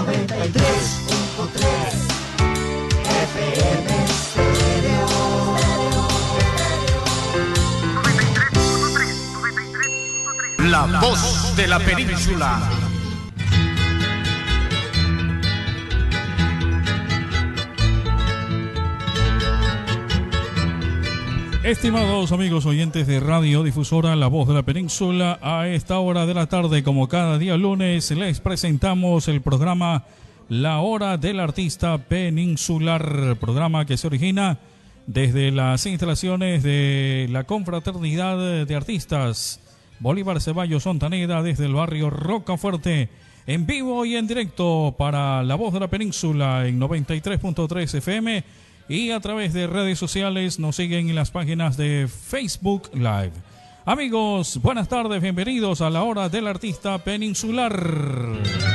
93.3 FM Stereo. La voz de la península. Estimados amigos oyentes de Radio Difusora La Voz de la Península, a esta hora de la tarde, como cada día lunes, les presentamos el programa La Hora del Artista Peninsular, programa que se origina desde las instalaciones de la Confraternidad de Artistas Bolívar Ceballos Ontaneda, desde el barrio Rocafuerte, en vivo y en directo para La Voz de la Península en 93.3 FM. Y a través de redes sociales nos siguen en las páginas de Facebook Live. Amigos, buenas tardes, bienvenidos a la hora del artista peninsular.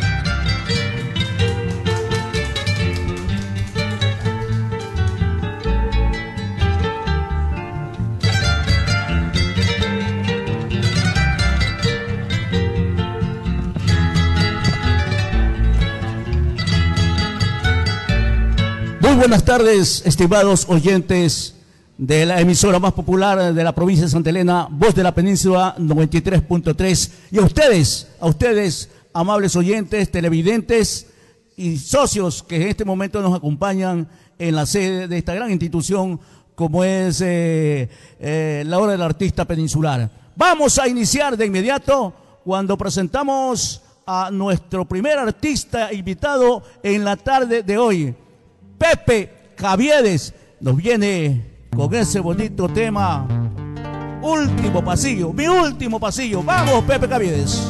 Muy buenas tardes, estimados oyentes de la emisora más popular de la provincia de Santa Elena, Voz de la Península 93.3. Y a ustedes, amables oyentes, televidentes y socios que en este momento nos acompañan en la sede de esta gran institución como es la Hora del Artista Peninsular. Vamos a iniciar de inmediato cuando presentamos a nuestro primer artista invitado en la tarde de hoy. Pepe Caviedes nos viene con ese bonito tema, Último Pasillo, mi último pasillo. Vamos, Pepe Caviedes.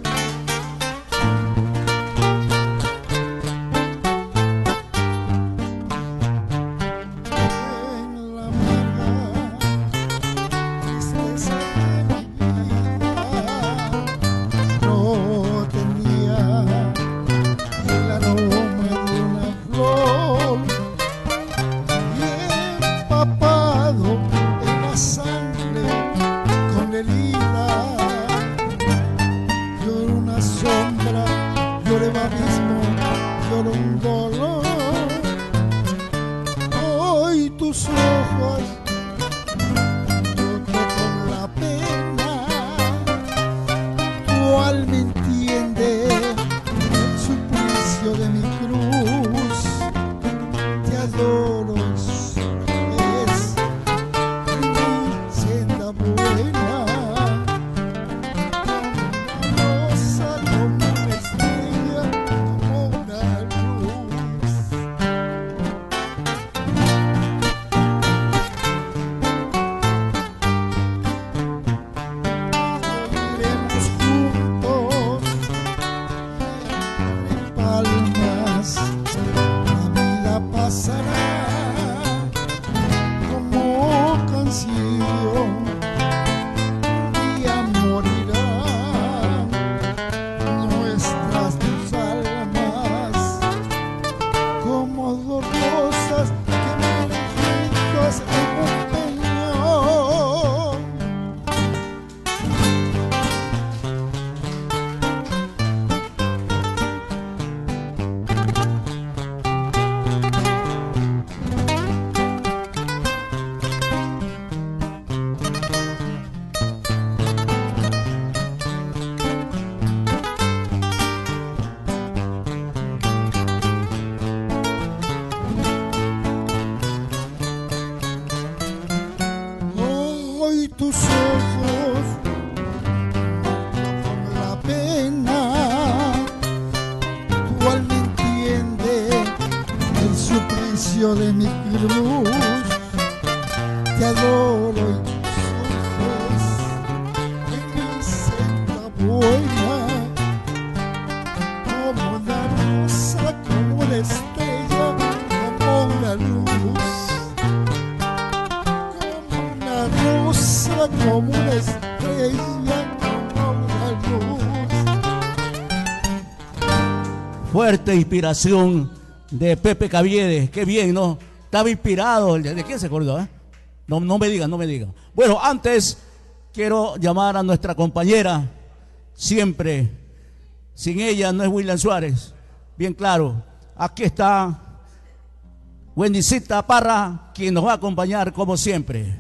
De mi cruz, te adoro y tus ojos en mi senda buena, como una rosa, como una estrella, como una luz, como una rosa, como una estrella, como una luz. Fuerte inspiración de Pepe Caviedes, qué bien, ¿no? Estaba inspirado. ¿De quién se acordó? No me digan. Bueno, antes quiero llamar a nuestra compañera, siempre, sin ella no es William Suárez, bien claro. Aquí está Wendycita Parra, quien nos va a acompañar como siempre.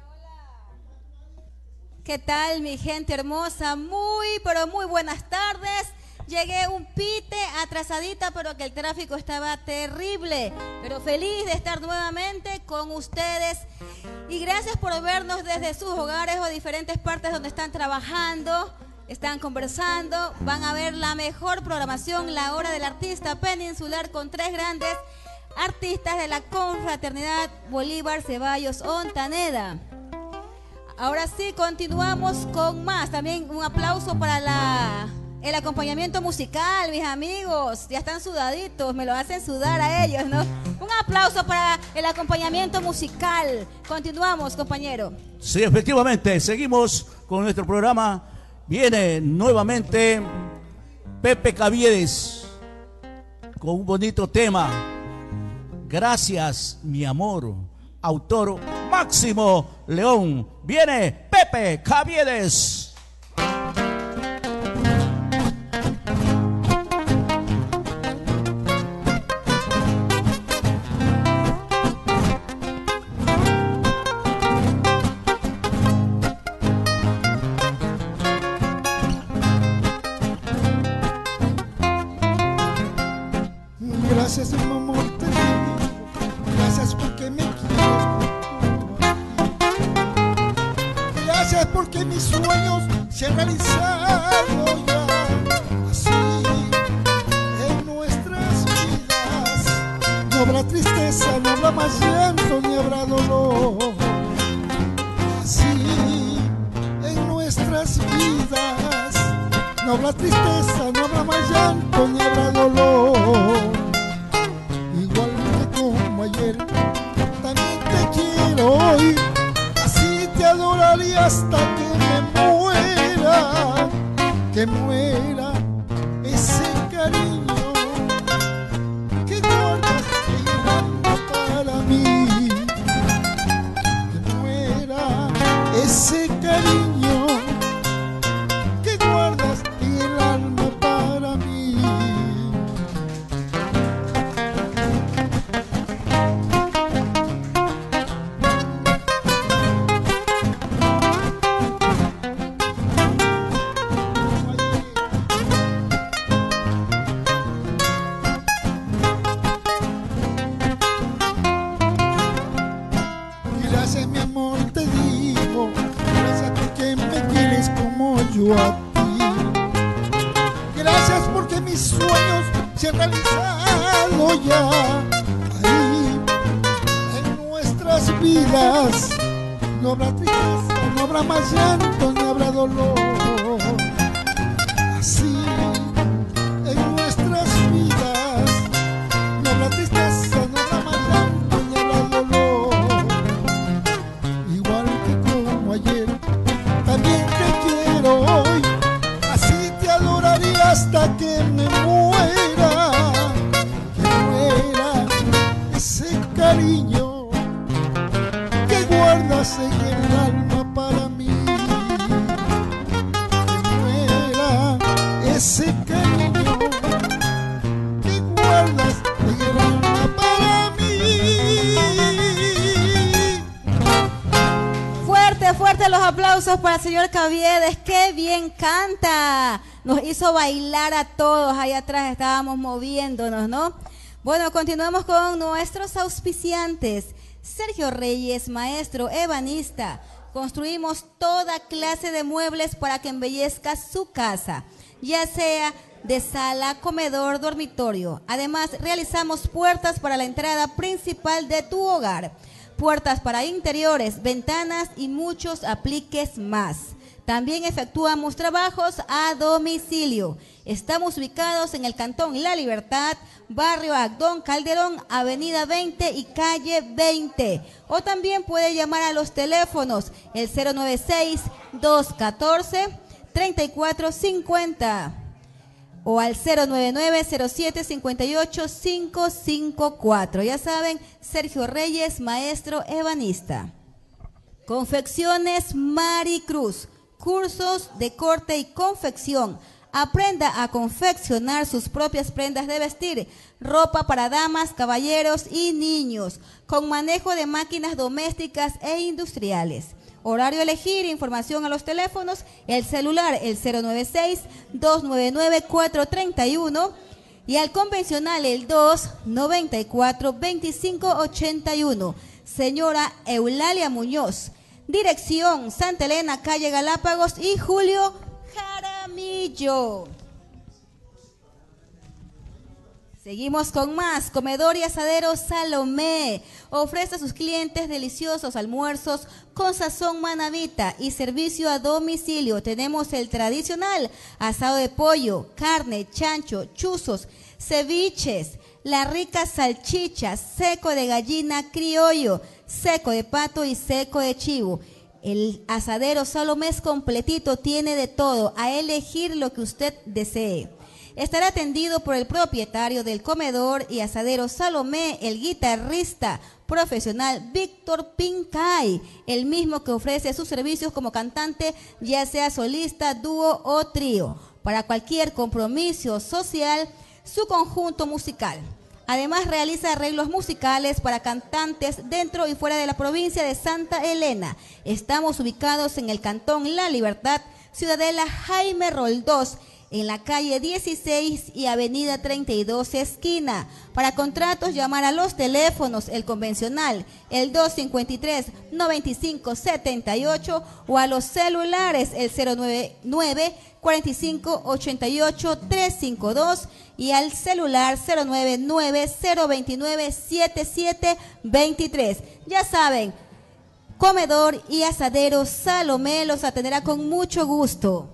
¿Qué tal, mi gente hermosa? Muy, pero muy buenas tardes. Llegué un pite atrasadita, pero que el tráfico estaba terrible. Pero feliz de estar nuevamente con ustedes. Y gracias por vernos desde sus hogares o diferentes partes donde están trabajando, están conversando. Van a ver la mejor programación, la hora del artista peninsular, con tres grandes artistas de la Confraternidad Bolívar Ceballos Ontaneda. Ahora sí, continuamos con más. También un aplauso para el acompañamiento musical, mis amigos. Ya están sudaditos, me lo hacen sudar a ellos, ¿no? Un aplauso para el acompañamiento musical. Continuamos, compañero. Sí, efectivamente, seguimos con nuestro programa. Viene nuevamente Pepe Caviedes con un bonito tema. Gracias, mi amor. Autor Máximo León. Viene Pepe Caviedes. Gracias, mi amor, te digo. Gracias porque me quieres. Gracias porque mis sueños se han realizado ya. Así en nuestras vidas no habrá tristeza, no habrá más llanto, ni habrá dolor. Así en nuestras vidas no habrá tristeza, no habrá más llanto, ni habrá dolor. Igual que como ayer, también te quiero hoy. Así te adoraría hasta que muera ese cariño que guardas en el alma para mí. Que muera ese cariño que guardas en el alma para mí. A ti. Gracias porque mis sueños se han realizado ya. Ahí en nuestras vidas no habrá tristeza, no habrá más llanto, ni habrá dolor. Así en nuestras vidas no habrá tristeza, no habrá más llanto, ni habrá dolor. Igual que como ayer, también te quiero hoy, así te adoraría hasta que me muera. Que muera ese cariño que guardas en el alma para mí. Que muera ese cariño que guardas en el alma para mí. Fuerte los aplausos para el señor Caviedes. ¡Qué bien canta! Nos hizo bailar a todos. Ahí atrás estábamos moviéndonos, ¿no? Bueno, continuamos con nuestros auspiciantes. Sergio Reyes, maestro ebanista. Construimos toda clase de muebles para que embellezca su casa, ya sea de sala, comedor, dormitorio. Además, realizamos puertas para la entrada principal de tu hogar, puertas para interiores, ventanas y muchos apliques más. También efectuamos trabajos a domicilio. Estamos ubicados en el Cantón La Libertad, Barrio Agdón Calderón, Avenida 20 y Calle 20. O también puede llamar a los teléfonos el 096-214-3450 o al 099-07-58-554. Ya saben, Sergio Reyes, maestro ebanista. Confecciones Maricruz, cursos de corte y confección, aprenda a confeccionar sus propias prendas de vestir, ropa para damas, caballeros y niños, con manejo de máquinas domésticas e industriales. Horario a elegir, información a los teléfonos, el celular el 096-299-431 y al convencional el 294-2581. Señora Eulalia Muñoz. Dirección Santa Elena, calle Galápagos y Julio Jaramillo. Seguimos con más. Comedor y asadero Salomé ofrece a sus clientes deliciosos almuerzos con sazón manavita y servicio a domicilio. Tenemos el tradicional asado de pollo, carne, chancho, chuzos, ceviches, la rica salchicha, seco de gallina criollo, seco de pato y seco de chivo. El asadero Salomé es completito, tiene de todo, a elegir lo que usted desee. Estará atendido por el propietario del comedor y asadero Salomé, el guitarrista profesional Víctor Pincay, el mismo que ofrece sus servicios como cantante, ya sea solista, dúo o trío, para cualquier compromiso social, su conjunto musical. Además realiza arreglos musicales para cantantes dentro y fuera de la provincia de Santa Elena. Estamos ubicados en el Cantón La Libertad, Ciudadela Jaime Roldós, en la calle 16 y avenida 32 esquina. Para contratos, llamar a los teléfonos, el convencional, el 253-9578 o a los celulares, el 099-4588-352 y al celular 099-029-7723. Ya saben, comedor y asadero Salomé los atenderá con mucho gusto.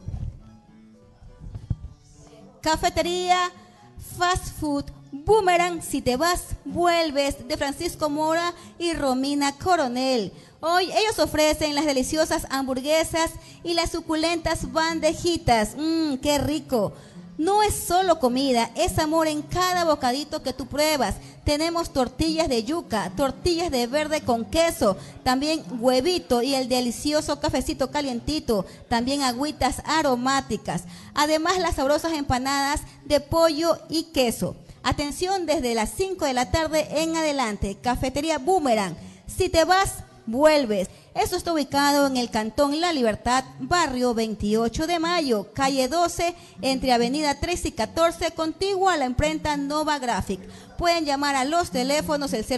Cafetería Fast Food Boomerang, si te vas, vuelves, de Francisco Mora y Romina Coronel. Hoy ellos ofrecen las deliciosas hamburguesas y las suculentas bandejitas. ¡Qué rico! No es solo comida, es amor en cada bocadito que tú pruebas. Tenemos tortillas de yuca, tortillas de verde con queso, también huevito y el delicioso cafecito calientito, también agüitas aromáticas. Además, las sabrosas empanadas de pollo y queso. Atención desde las 5 de la tarde en adelante. Cafetería Boomerang. Si te vas, vuelves. Esto está ubicado en el Cantón La Libertad, barrio 28 de Mayo, calle 12, entre avenida 13 y 14, contiguo a la imprenta Nova Graphic. Pueden llamar a los teléfonos el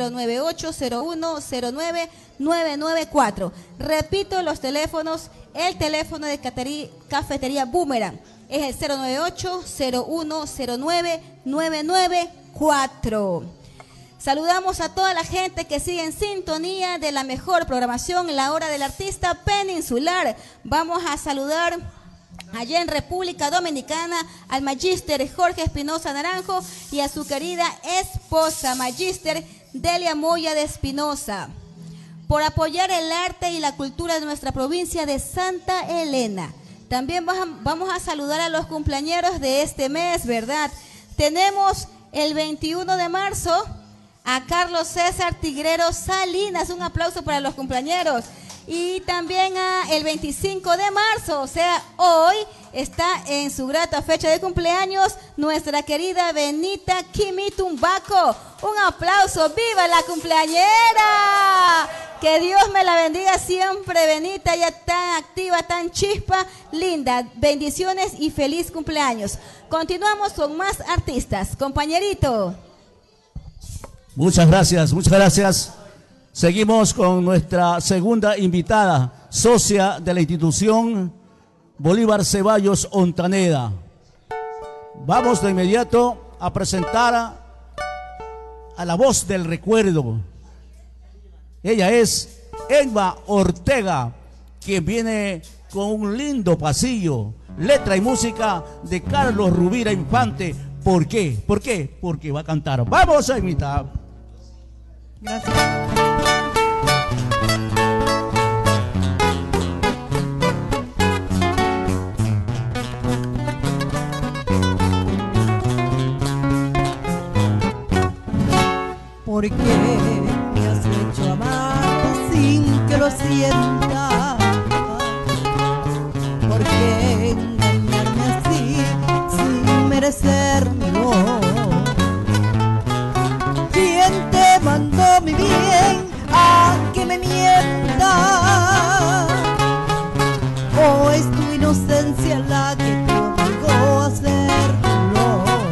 098-0109-994. Repito los teléfonos, el teléfono de Cafetería Boomerang es el 098-0109-994. Saludamos a toda la gente que sigue en sintonía de la mejor programación, La Hora del Artista Peninsular. Vamos a saludar allá en República Dominicana al Magíster Jorge Espinosa Naranjo y a su querida esposa, Magíster Delia Moya de Espinosa, por apoyar el arte y la cultura de nuestra provincia de Santa Elena. También vamos a saludar a los cumpleañeros de este mes, ¿verdad? Tenemos el 21 de marzo a Carlos César Tigrero Salinas, un aplauso para los cumpleañeros. Y también el 25 de marzo, o sea, hoy está en su grata fecha de cumpleaños nuestra querida Benita Kimi Tumbaco. Un aplauso, ¡viva la cumpleañera! Que Dios me la bendiga siempre, Benita, ya tan activa, tan chispa, linda. Bendiciones y feliz cumpleaños. Continuamos con más artistas. Compañerito. Muchas gracias, muchas gracias. Seguimos con nuestra segunda invitada, socia de la institución Bolívar Ceballos Ontaneda. Vamos de inmediato a presentar a la voz del recuerdo. Ella es Emma Ortega, quien viene con un lindo pasillo, letra y música de Carlos Rubira Infante. ¿Por qué? ¿Por qué? Porque va a cantar. Vamos a imitar. Gracias. ¿Por qué me has hecho amar sin que lo sienta? ¿Por qué engañarme así quiere serlo. ¿Quién te mandó mi bien a que me mienta? ¿O es tu inocencia la que te obligó a hacerlo?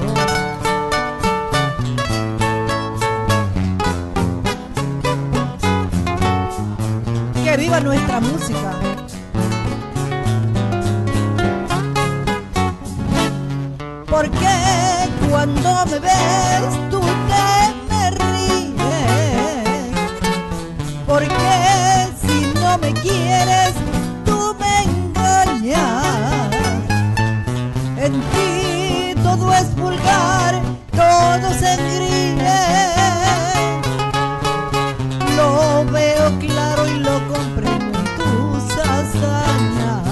¡Que viva nuestra música! Porque cuando me ves tú te me ríes, porque si no me quieres tú me engañas. En ti todo es vulgar, todo se engríe. Lo veo claro y lo comprendo en tus hazañas.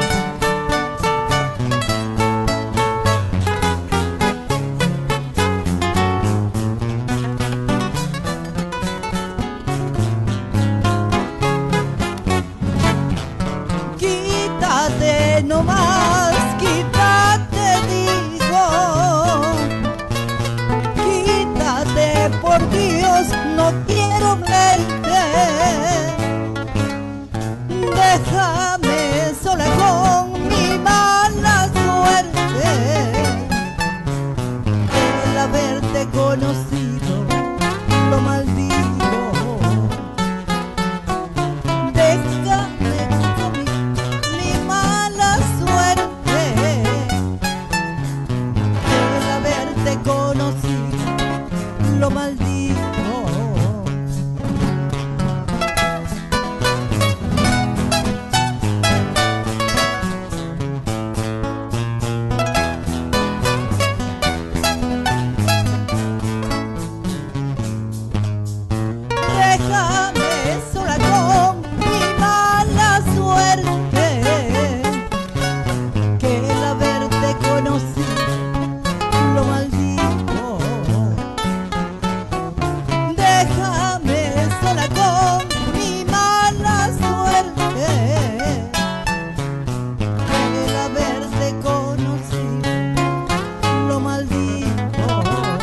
Quítate nomás, quítate digo. Quítate por Dios, no quiero verte. Déjame sola con mi mala suerte. El haberte conocido lo maldigo. Déjame con mi mala suerte. El haberte conocido lo maldigo. Déjame sola con mi mala suerte, que el haberte conocido lo maldigo. Déjame sola con mi mala suerte, que el haberte conocido lo maldigo.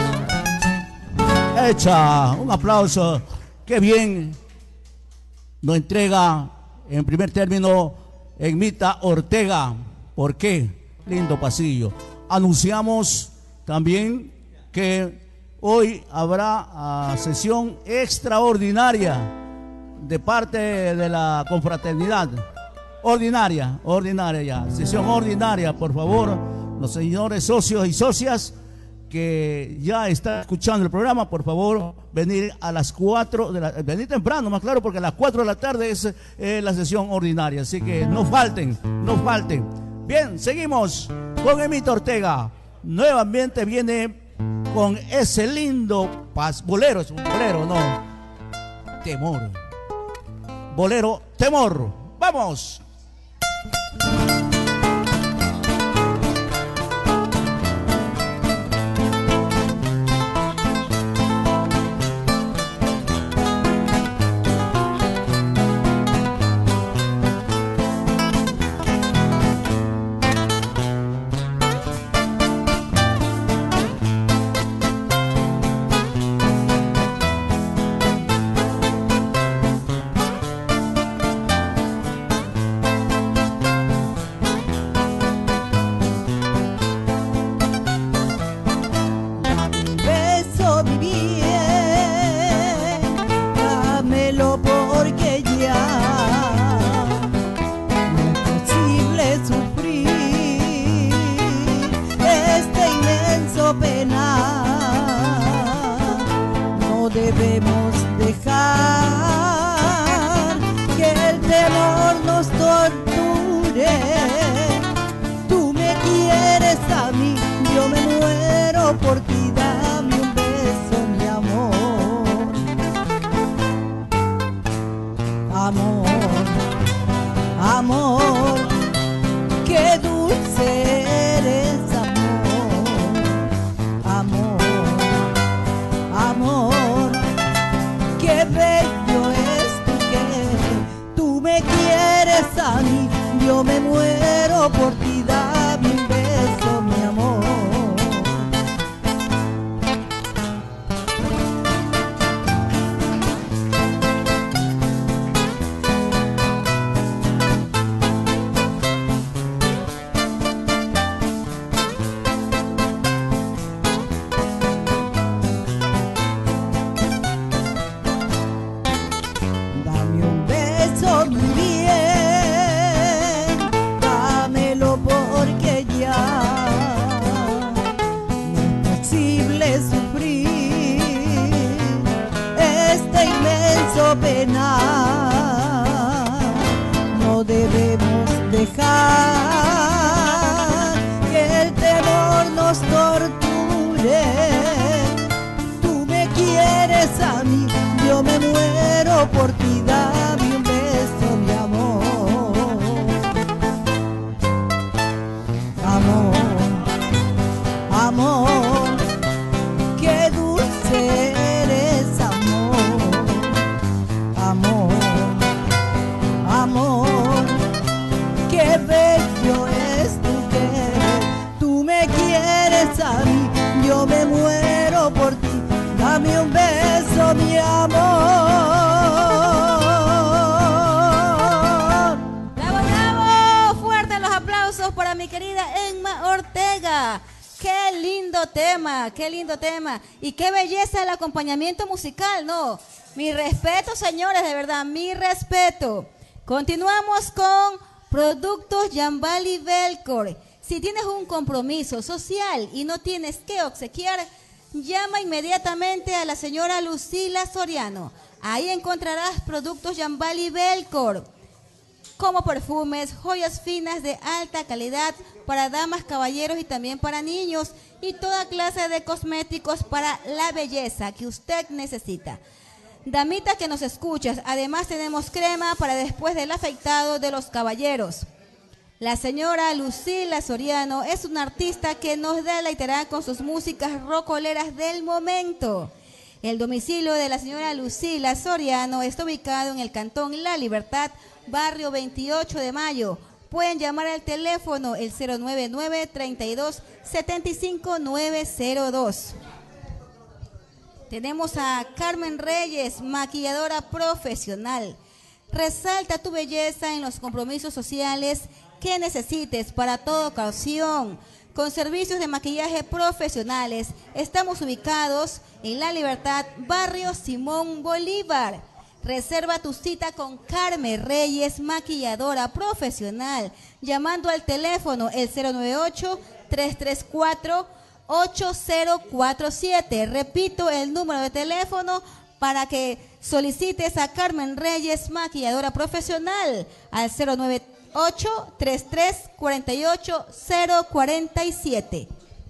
Hecha, un aplauso. Qué bien nos entrega en primer término Egmita Ortega. ¿Por qué? Lindo pasillo. Anunciamos también que hoy habrá sesión extraordinaria de parte de la confraternidad. Ordinaria ya. Sesión ordinaria, por favor, los señores socios y socias que ya está escuchando el programa, por favor, venir a las 4 de la tarde, venir temprano, más claro, porque a las 4 de la tarde es la sesión ordinaria, así que no falten. Bien, seguimos con Egmita Ortega. Nuevamente viene con ese lindo bolero, es un bolero, no, Temor. Bolero, Temor. ¡Vamos! debemos dejar que el temor nos torture. Tú me quieres a mí, yo me muero por ti, dame un beso, mi amor. Amor, amor, qué dulce eres, amor, amor, amor, qué bello es tu querer. Tú me quieres a mí, yo me muero por ti, dame un beso, mi amor. quiero penar. No debemos dejar que el temor nos torture. Tú me quieres a mí, yo me muero por ti, dame un beso, mi amor. Amor, amor, qué dulce eres, amor. Amor, amor, qué bello es tu querer. Tú me quieres a mí, yo me muero por ti, dame un beso, mi amor. ¡Bravo, bravo! Fuertes los aplausos para mi querida Emma Ortega. Qué lindo tema, qué lindo tema. Y qué belleza el acompañamiento musical, ¿no? Mi respeto, señores, de verdad, mi respeto. Continuamos con Productos Yambali Belcor. Si tienes un compromiso social y no tienes que obsequiar, llama inmediatamente a la señora Lucila Soriano. Ahí encontrarás Productos Yambali Belcor, como perfumes, joyas finas de alta calidad para damas, caballeros y también para niños, y toda clase de cosméticos para la belleza que usted necesita. Damita que nos escuchas, además tenemos crema para después del afeitado de los caballeros. La señora Lucila Soriano es una artista que nos deleitará con sus músicas rockoleras del momento. El domicilio de la señora Lucila Soriano está ubicado en el Cantón La Libertad, barrio 28 de Mayo. Pueden llamar al teléfono el 099-32-75-902. Tenemos a Carmen Reyes, maquilladora profesional. Resalta tu belleza en los compromisos sociales que necesites para toda ocasión. Con servicios de maquillaje profesionales, estamos ubicados en La Libertad, barrio Simón Bolívar. Reserva tu cita con Carmen Reyes, maquilladora profesional, llamando al teléfono el 098-334-8047. Repito el número de teléfono para que solicites a Carmen Reyes, maquilladora profesional, al 098-3348-047.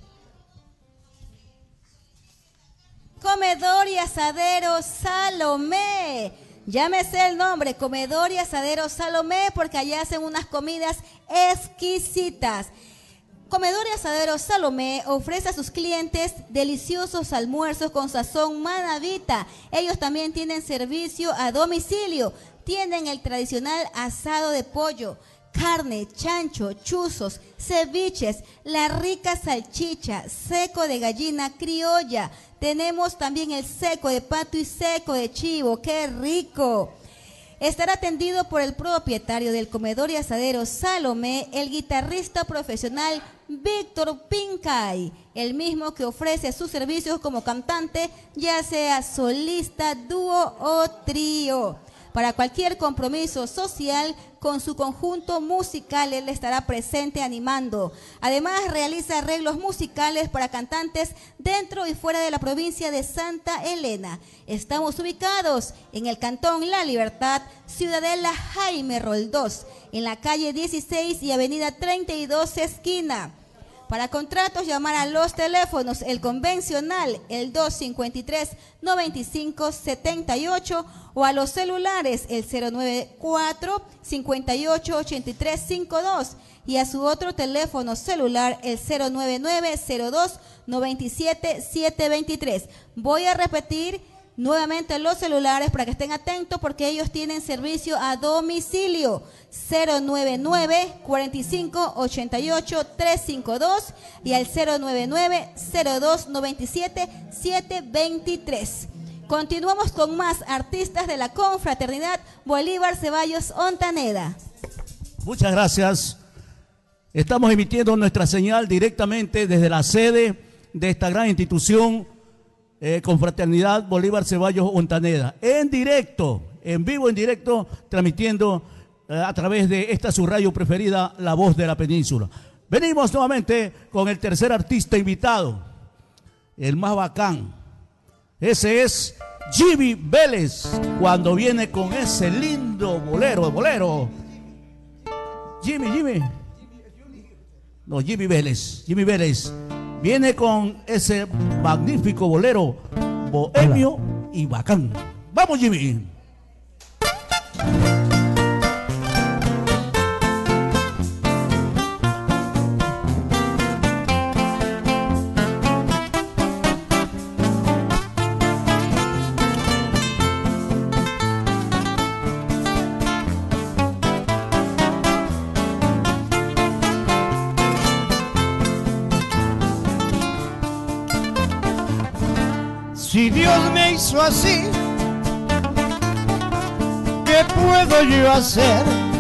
Comedor y Asadero Salomé. Llámese el nombre, Comedor y Asadero Salomé, porque allá hacen unas comidas exquisitas. Comedor y Asadero Salomé ofrece a sus clientes deliciosos almuerzos con sazón manavita. Ellos también tienen servicio a domicilio. Tienen el tradicional asado de pollo, carne, chancho, chuzos, ceviches, la rica salchicha, seco de gallina criolla. Tenemos también el seco de pato y seco de chivo. ¡Qué rico! Estará atendido por el propietario del Comedor y Asadero Salomé, el guitarrista profesional Víctor Pincay, el mismo que ofrece sus servicios como cantante, ya sea solista, dúo o trío. Para cualquier compromiso social, con su conjunto musical, él estará presente animando. Además, realiza arreglos musicales para cantantes dentro y fuera de la provincia de Santa Elena. Estamos ubicados en el Cantón La Libertad, Ciudadela Jaime Roldós, en la calle 16 y avenida 32 esquina. Para contratos, llamar a los teléfonos, el convencional, el 253-9578, o a los celulares, el 094-588352, y a su otro teléfono celular, el 099-02-97723. Voy a repetir nuevamente los celulares para que estén atentos, porque ellos tienen servicio a domicilio. 099-4588-352 y al 099-0297-723. Continuamos con más artistas de la Confraternidad Bolívar Ceballos Ontaneda. Muchas gracias. Estamos emitiendo nuestra señal directamente desde la sede de esta gran institución, Confraternidad Bolívar Ceballos Ontaneda, en directo, en vivo, en directo, transmitiendo a través de esta su radio preferida, La Voz de la Península. Venimos nuevamente con el tercer artista invitado, el más bacán. Ese es Jimmy Vélez, cuando viene con ese lindo bolero. Jimmy. No, Jimmy Vélez viene con ese magnífico bolero bohemio y bacán. Vamos, Jimmy. Si Dios me hizo así, ¿qué puedo yo hacer?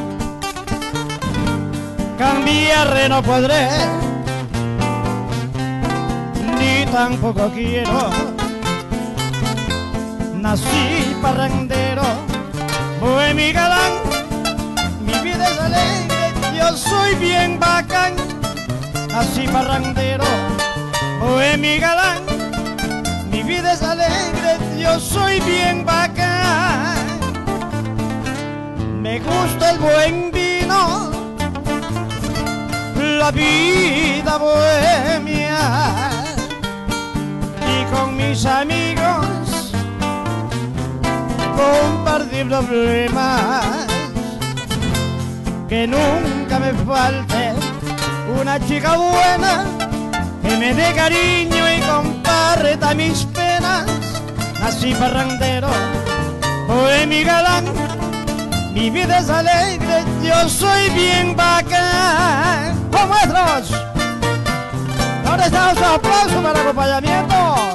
Cambiar no podré, ni tampoco quiero. Nací parrandero, bohemio y galán, mi vida es alegre, yo soy bien bacán. Nací parrandero, bohemio y galán, mi vida es alegre, yo soy bien bacán. Me gusta el buen vino, la vida bohemia, y con mis amigos compartir problemas. Que nunca me falte una chica buena que me dé cariño y comparta mis penas. Nací parrandero, bohemio y galán, mi vida es alegre, yo soy bien bacán. ¡Oh, maestros! ¿Dónde está nuestro aplauso para acompañamiento?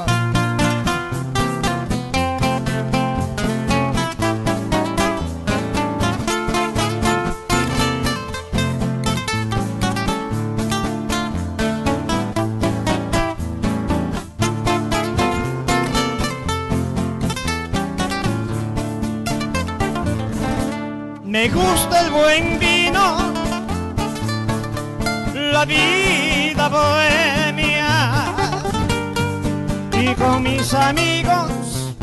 Me gusta el buen vino, la vida bohemia, y con mis amigos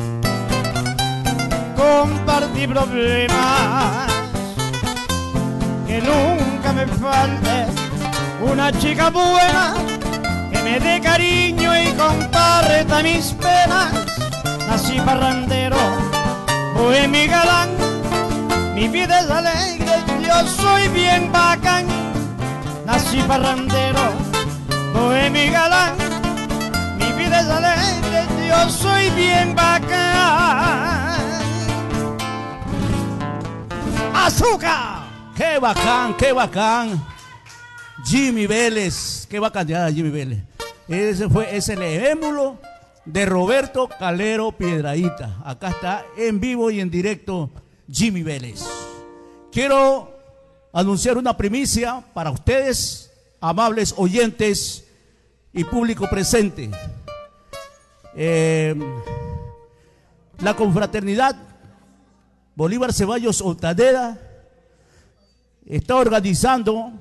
compartir problemas. Que nunca me falte una chica buena que me dé cariño y comparta mis penas. Nací parrandero, bohemio y galán, mi vida es alegre, yo soy bien bacán. Nací parrandero, bohemio y galán, mi vida es alegre, yo soy bien bacán. ¡Azúcar! ¡Qué bacán, qué bacán! Jimmy Vélez, qué bacaneada Jimmy Vélez. Ese el émulo de Roberto Calero Piedrahíta. Acá está en vivo y en directo Jimmy Vélez. Quiero anunciar una primicia para ustedes, amables oyentes y público presente. La confraternidad Bolívar Ceballos Otadera está organizando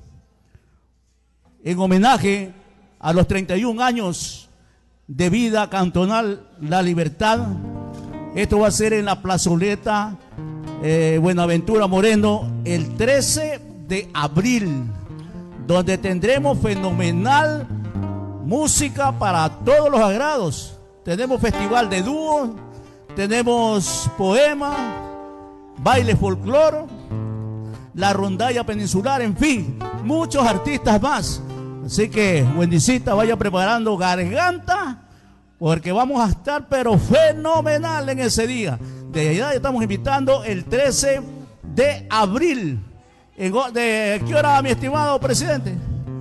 en homenaje a los 31 años de vida cantonal La Libertad. Esto va a ser en la plazoleta Buenaventura Moreno el 13 de abril, donde tendremos fenomenal música para todos los agrados. Tenemos festival de dúo, tenemos poema, baile folclore, la rondalla peninsular, en fin, muchos artistas más. Así que, Wendycita, vaya preparando garganta, porque vamos a estar pero fenomenal en ese día. De allá estamos invitando el 13 de abril. ¿De qué hora, mi estimado presidente?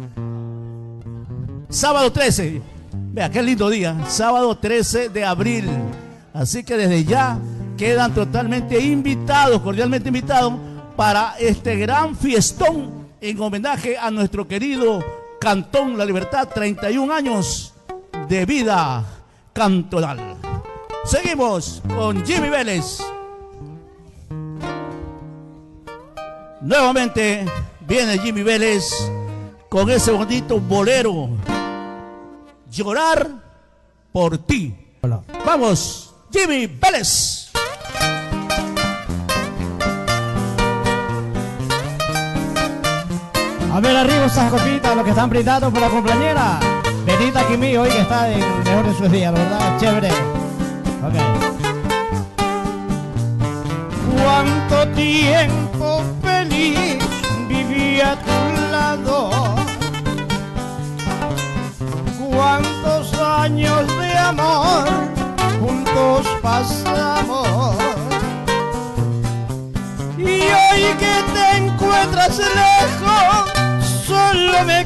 Sábado 13. Vea, qué lindo día. Sábado 13 de abril. Así que desde ya quedan totalmente invitados, cordialmente invitados, para este gran fiestón en homenaje a nuestro querido Cantón La Libertad, 31 años de vida cantonal. Seguimos con Jimmy Vélez. Nuevamente viene Jimmy Vélez con ese bonito bolero, Llorar por ti. Hola. Vamos, Jimmy Vélez. A ver arriba esas copitas, los que están brindando por la compañera. Benita Kimi hoy que está en el mejor de sus días, ¿verdad? Chévere. Ok. Cuánto tiempo feliz viví a tu lado. Cuántos años de amor juntos pasamos. Y hoy que te encuentras lejos, solo me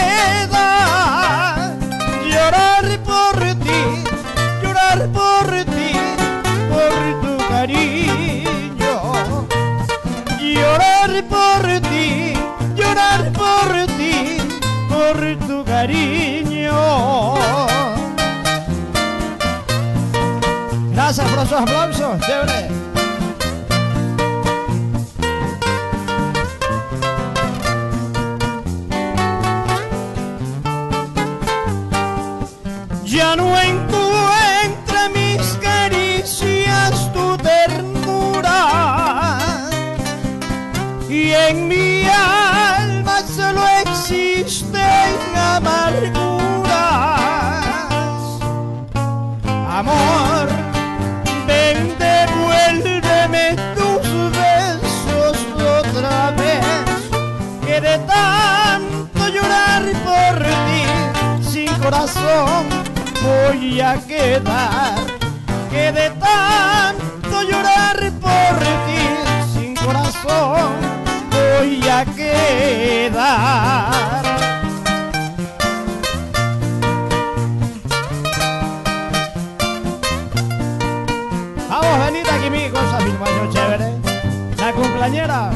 queda llorar por ti, llorar por ti, por tu cariño. Llorar por ti, llorar por ti, por tu cariño. Gracias por esos aplausos, chévere. Ya no encuentro en mis caricias tu ternura y en mi alma solo existen amarguras. Amor, ven, devuélveme tus besos otra vez, que de tanto llorar por ti sin corazón voy a quedar, que de tanto llorar por ti sin corazón voy a quedar. Vamos, Benita, aquí mi cosa, mi baño chévere, la cumpleañera.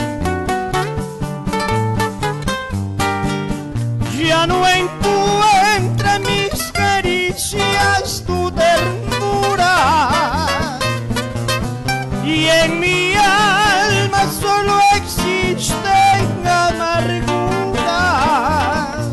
Ya no encuentro en mis caricias tu ternura y en mi alma solo existen amarguras.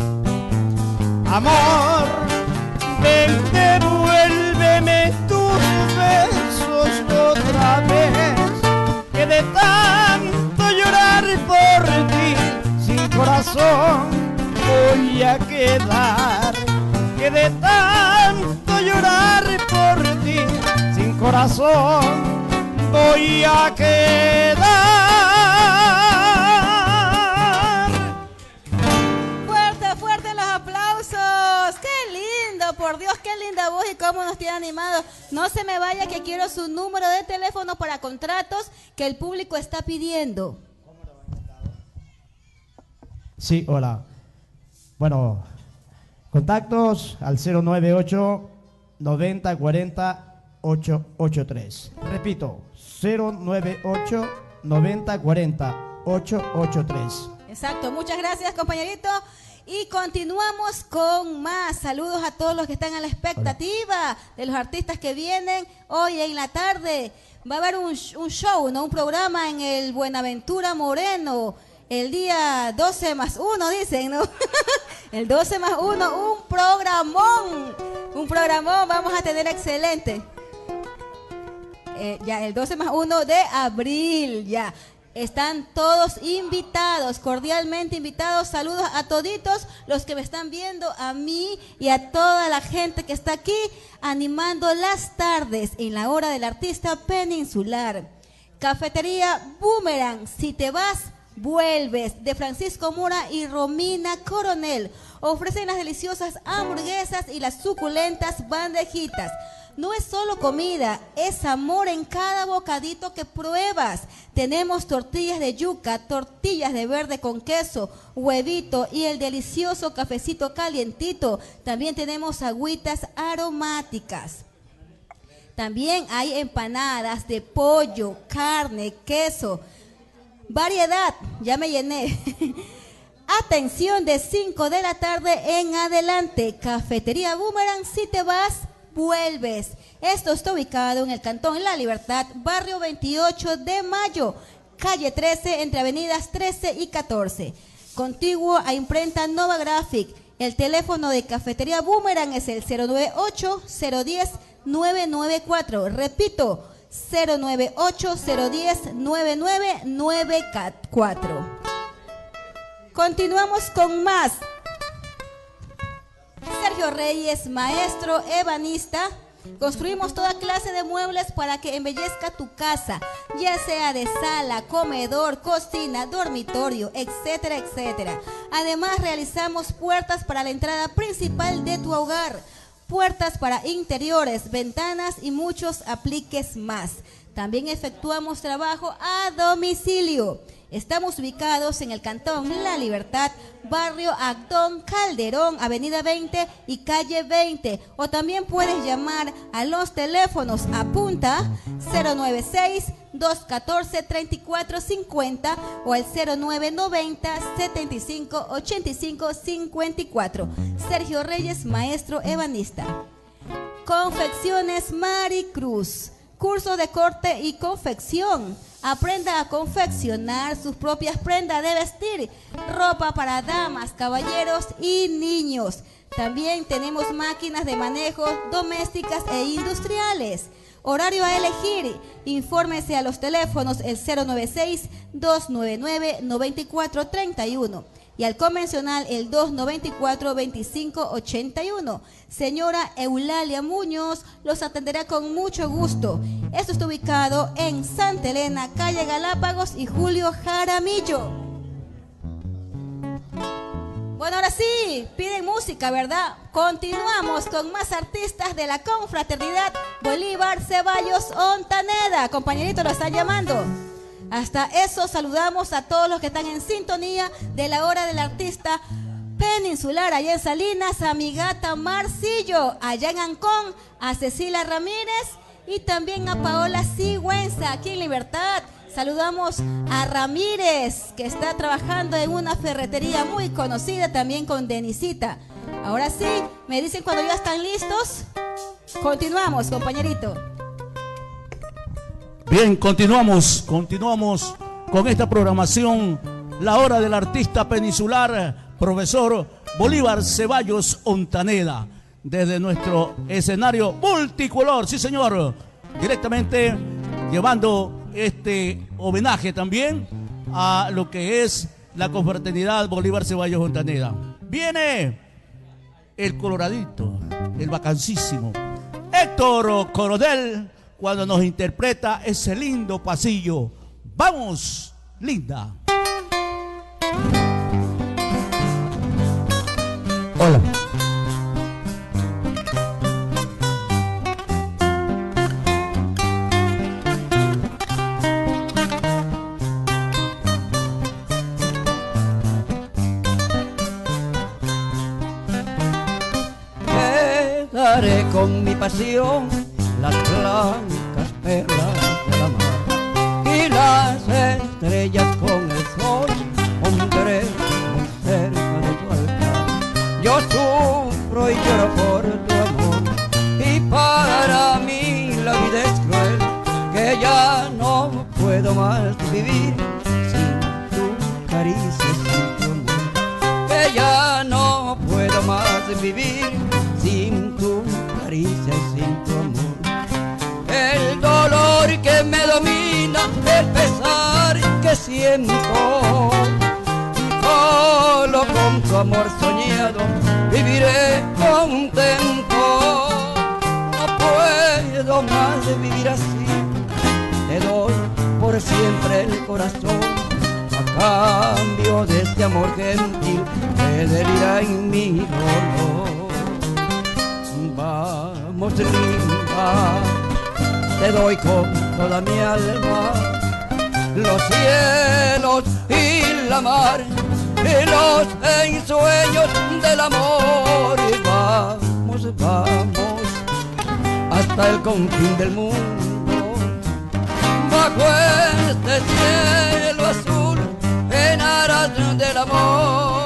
Amor, ven, devuélveme tus besos otra vez, que de tanto llorar por ti sin corazón voy a quedar, que de tanto llorar por ti sin corazón voy a quedar. Fuerte, fuerte los aplausos. ¡Qué lindo! Por Dios, qué linda voz y cómo nos tiene animados. No se me vaya, que quiero su número de teléfono para contratos que el público está pidiendo. Sí, hola. Bueno, contactos al 098 90 40 883. Repito, 098 90 40 883. Exacto, muchas gracias, compañerito. Y continuamos con más. Saludos a todos los que están a la expectativa de los artistas que vienen hoy en la tarde. Va a haber un show, ¿no? Un programa en el Buenaventura Moreno. El día 12 más 1, dicen, ¿no? El 12 más 1, un programón. Un programón vamos a tener excelente. Ya, el 12 más 1 de abril, ya. Están todos invitados, cordialmente invitados. Saludos a toditos los que me están viendo, a mí y a toda la gente que está aquí animando las tardes en la hora del artista peninsular. Cafetería Boomerang, si te vas, vuelves, de Francisco Mora y Romina Coronel. Ofrecen las deliciosas hamburguesas y las suculentas bandejitas. No es solo comida, es amor en cada bocadito que pruebas. Tenemos tortillas de yuca, tortillas de verde con queso, huevito y el delicioso cafecito calientito. También tenemos agüitas aromáticas. También hay empanadas de pollo, carne, queso. Variedad, ya me llené. Atención, de 5 de la tarde en adelante. Cafetería Boomerang, si te vas, vuelves. Esto está ubicado en el Cantón La Libertad, barrio 28 de Mayo, calle 13, entre avenidas 13 y 14. Contiguo a Imprenta Nova Graphic. El teléfono de Cafetería Boomerang es el 098-010 994. Repito, 098-010-9994. Continuamos con más. Sergio Reyes, maestro ebanista. Construimos toda clase de muebles para que embellezca tu casa, ya sea de sala, comedor, cocina, dormitorio, etcétera, etcétera. Además, realizamos puertas para la entrada principal de tu hogar, puertas para interiores, ventanas y muchos apliques más. También efectuamos trabajo a domicilio. Estamos ubicados en el Cantón La Libertad, barrio Actón Calderón, avenida 20 y calle 20. O también puedes llamar a los teléfonos, apunta 096-214-3450 o al 0990-758554. Sergio Reyes, maestro ebanista. Confecciones Maricruz. Curso de corte y confección. Aprenda a confeccionar sus propias prendas de vestir, ropa para damas, caballeros y niños. También tenemos máquinas de manejo domésticas e industriales. Horario a elegir. Infórmese a los teléfonos el 096-299-9431 y al convencional el 294-2581. Señora Eulalia Muñoz los atenderá con mucho gusto. Esto está ubicado en Santa Elena, calle Galápagos y Julio Jaramillo. Bueno, ahora sí, piden música, ¿verdad? Continuamos con más artistas de la confraternidad Bolívar Ceballos Ontaneda. Compañerito, lo están llamando. Hasta eso, saludamos a todos los que están en sintonía de la hora del artista peninsular, allá en Salinas, a mi gata Marcillo, allá en Ancón, a Cecilia Ramírez y también a Paola Sigüenza, aquí en Libertad. Saludamos a Ramírez, que está trabajando en una ferretería muy conocida, también con Denisita. Ahora sí, me dicen cuando ya están listos. Continuamos, compañerito. Bien, continuamos con esta programación, la hora del artista peninsular, profesor Bolívar Ceballos Ontaneda, desde nuestro escenario multicolor, sí señor, directamente llevando este homenaje también a lo que es la confraternidad Bolívar Ceballos Ontaneda. Viene el coloradito, el vacancísimo, Héctor Coronel, cuando nos interpreta ese lindo pasillo. ¡Vamos, linda! Hola. Quedaré con mi pasión las blancas perlas de la mar y las estrellas con el sol, pondré muy cerca de tu altar. Yo sufro y lloro por tu amor y para mí la vida es cruel, que ya no puedo más vivir sin tu caricia, sin tu amor, que ya no puedo más vivir sin tu caricia, sin tu amor. El dolor que me domina, el pesar que siento, solo con tu amor soñado viviré contento. No puedo más vivir así, te doy por siempre el corazón, a cambio de este amor gentil que delira en mi dolor. Vamos, linda, te doy con toda mi alma los cielos y la mar y los ensueños del amor. Y vamos, vamos hasta el confín del mundo, bajo este cielo azul, en aras del amor.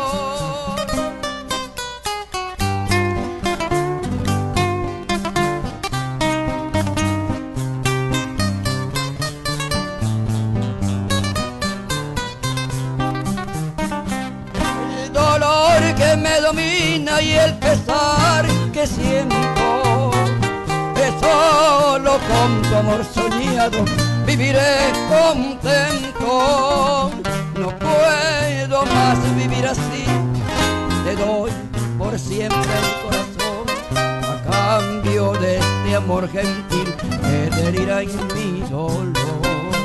Que me domina y el pesar que siento, es solo con tu amor soñado viviré contento. No puedo más vivir así, te doy por siempre mi corazón, a cambio de este amor gentil que delira en mi dolor.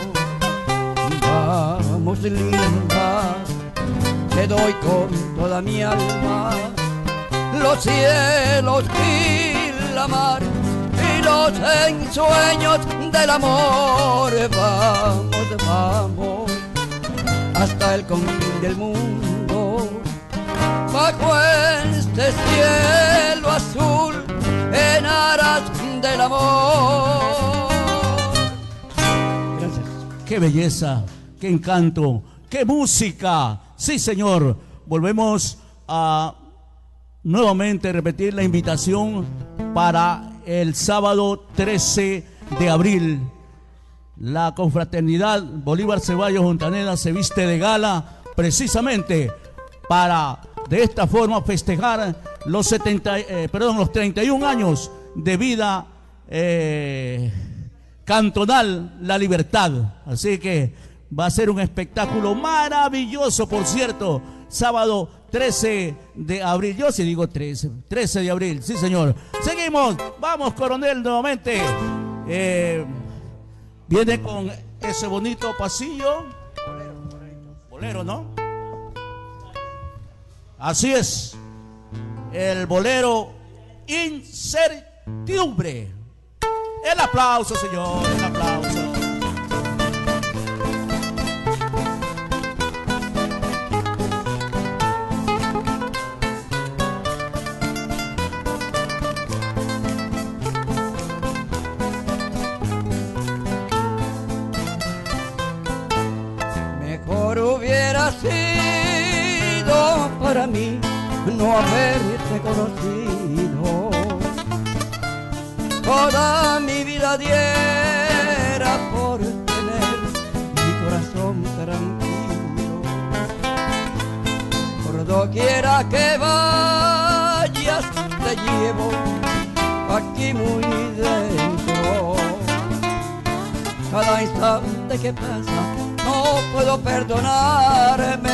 Vamos linda, te doy con toda mi alma los cielos y la mar y los ensueños del amor. Vamos, vamos hasta el confín del mundo, bajo este cielo azul, en aras del amor. Gracias. Qué belleza, qué encanto, qué música. Sí, señor. Volvemos a nuevamente repetir la invitación para el sábado 13 de abril. La confraternidad Bolívar Ceballos Montaneda se viste de gala precisamente para de esta forma festejar los 31 años de vida cantonal La Libertad. Así que va a ser un espectáculo maravilloso, por cierto, sábado 13 de abril. Yo sí digo 13 de abril, sí señor. Seguimos, vamos coronel nuevamente. Viene con ese bonito pasillo. Bolero, ¿no? Así es. El bolero Incertidumbre. El aplauso, señor, el aplauso. Hubiera sido para mí no haberte conocido. Toda mi vida diera por tener mi corazón tranquilo. Por doquiera que vayas te llevo aquí muy dentro. Cada instante que pasa no puedo perdonarme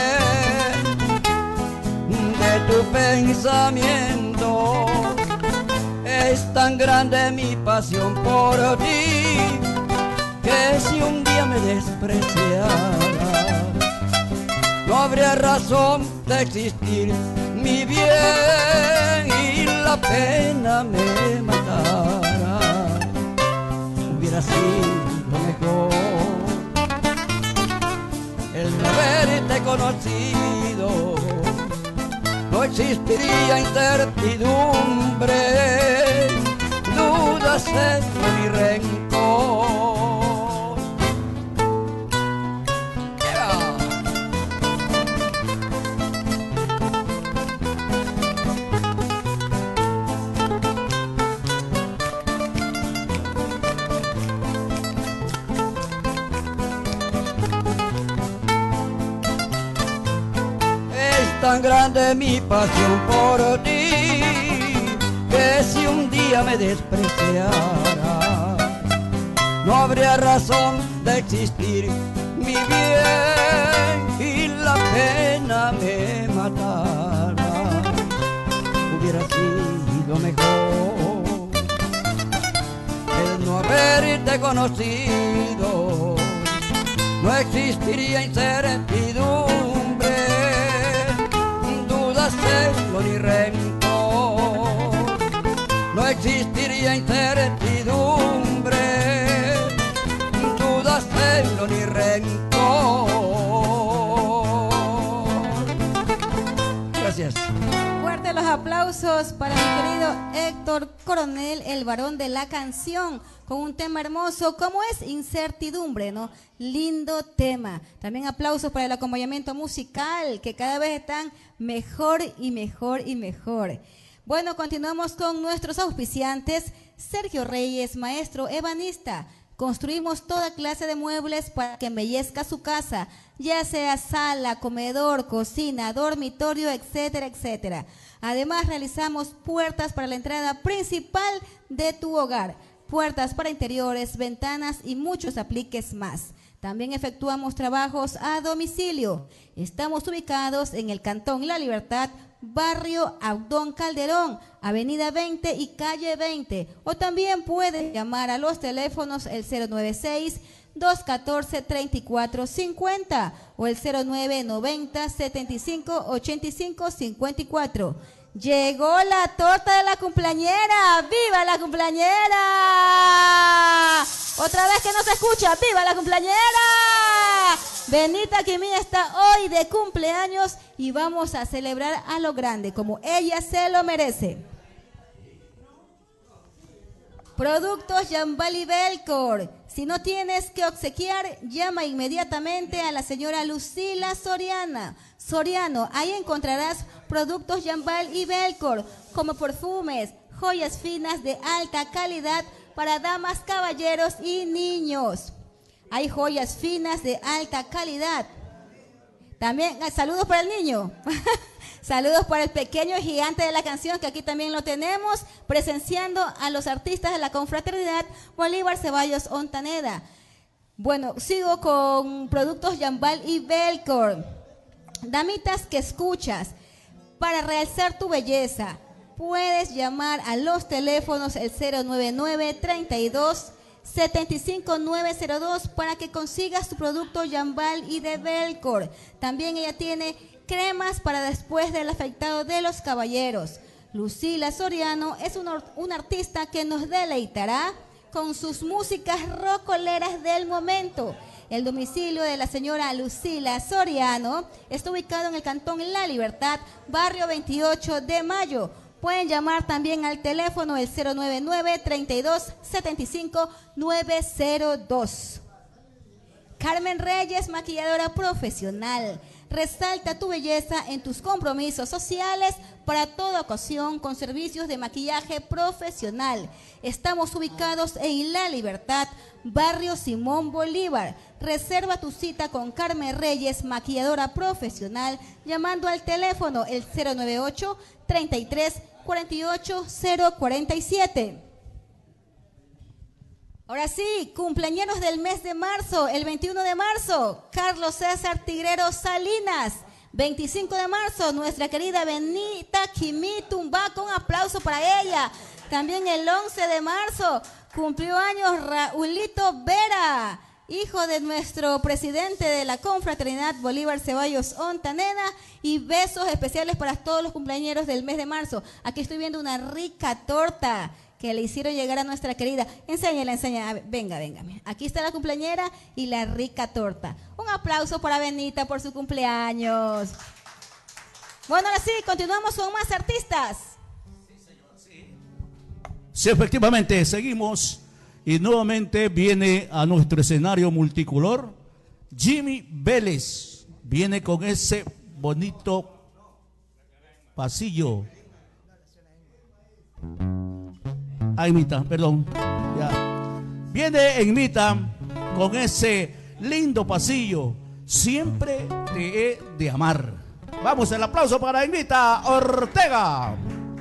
de tu pensamiento. Es tan grande mi pasión por ti que si un día me despreciara no habría razón de existir mi bien y la pena me matara. Hubiera sido mejor el no haberte conocido. No existiría incertidumbre, dudas, sesgo ni rencor. Yeah. Tan grande mi pasión por ti que si un día me despreciara no habría razón de existir mi bien y la pena me matara. Hubiera sido mejor el no haberte conocido. No existiría incertidumbre, sesgo ni rencor. No existiría incertidumbre, dudas, sesgo ni rencor. Gracias. Fuerte los aplausos para mi querido Héctor Coronel, el varón de la canción, con un tema hermoso como es Incertidumbre, ¿no? Lindo tema. También aplausos para el acompañamiento musical, que cada vez están mejor y mejor y mejor. Bueno, continuamos con nuestros auspiciantes. Sergio Reyes, maestro ebanista. Construimos toda clase de muebles para que embellezca su casa, ya sea sala, comedor, cocina, dormitorio, etcétera, etcétera. Además, realizamos puertas para la entrada principal de tu hogar. puertas para interiores, ventanas y muchos apliques más. También efectuamos trabajos a domicilio. Estamos ubicados en el Cantón La Libertad, barrio Abdón Calderón, avenida 20 y calle 20. O también puedes llamar a los teléfonos el 096-214-3450 o el 0990-7585-54. Llegó la torta de la cumpleañera. ¡Viva la cumpleañera! Otra vez que no se escucha. ¡Viva la cumpleañera! Benita Quimía está hoy de cumpleaños y vamos a celebrar a lo grande, como ella se lo merece. Productos Jambal y Belcor. Si no tienes que obsequiar, llama inmediatamente a la señora Lucila Soriano. Ahí encontrarás productos Jambal y Belcor, como perfumes, joyas finas de alta calidad para damas, caballeros y niños. Hay joyas finas de alta calidad. También, saludos para el niño. Saludos para el pequeño gigante de la canción, que aquí también lo tenemos, presenciando a los artistas de la confraternidad Bolívar Ceballos Ontaneda. Bueno, sigo con productos Jambal y Belcor. Damitas que escuchas, para realzar tu belleza, puedes llamar a los teléfonos el 099-32-75902 para que consigas tu producto Jambal y de Belcor. También ella tiene cremas para después del afeitado de los caballeros. Lucila Soriano es una artista que nos deleitará con sus músicas rockoleras del momento. El domicilio de la señora Lucila Soriano está ubicado en el Cantón La Libertad, barrio 28 de Mayo. Pueden llamar también al teléfono el 099-32-75-902. Carmen Reyes, maquilladora profesional. Resalta tu belleza en tus compromisos sociales para toda ocasión con servicios de maquillaje profesional. Estamos ubicados en La Libertad, barrio Simón Bolívar. Reserva tu cita con Carmen Reyes, maquilladora profesional, llamando al teléfono el 098-33-48-047. Ahora sí, cumpleaños del mes de marzo, el 21 de marzo, Carlos César Tigrero Salinas. 25 de marzo, nuestra querida Benita Quimí Tumbaco, un aplauso para ella. También el 11 de marzo, cumplió años Raulito Vera, hijo de nuestro presidente de la confraternidad Bolívar Ceballos Ontaneda, y besos especiales para todos los cumpleañeros del mes de marzo. Aquí estoy viendo una rica torta que le hicieron llegar a nuestra querida. Enséñala. Venga. Aquí está la cumpleañera y la rica torta. Un aplauso para Benita por su cumpleaños. Bueno, ahora sí, continuamos con más artistas. Sí, efectivamente, seguimos y nuevamente viene a nuestro escenario multicolor Jimmy Vélez. Viene con ese bonito pasillo. Mita, perdón. Ya. Viene en Mita con ese lindo pasillo. Siempre te he de amar. Vamos, el aplauso para Emita Ortega.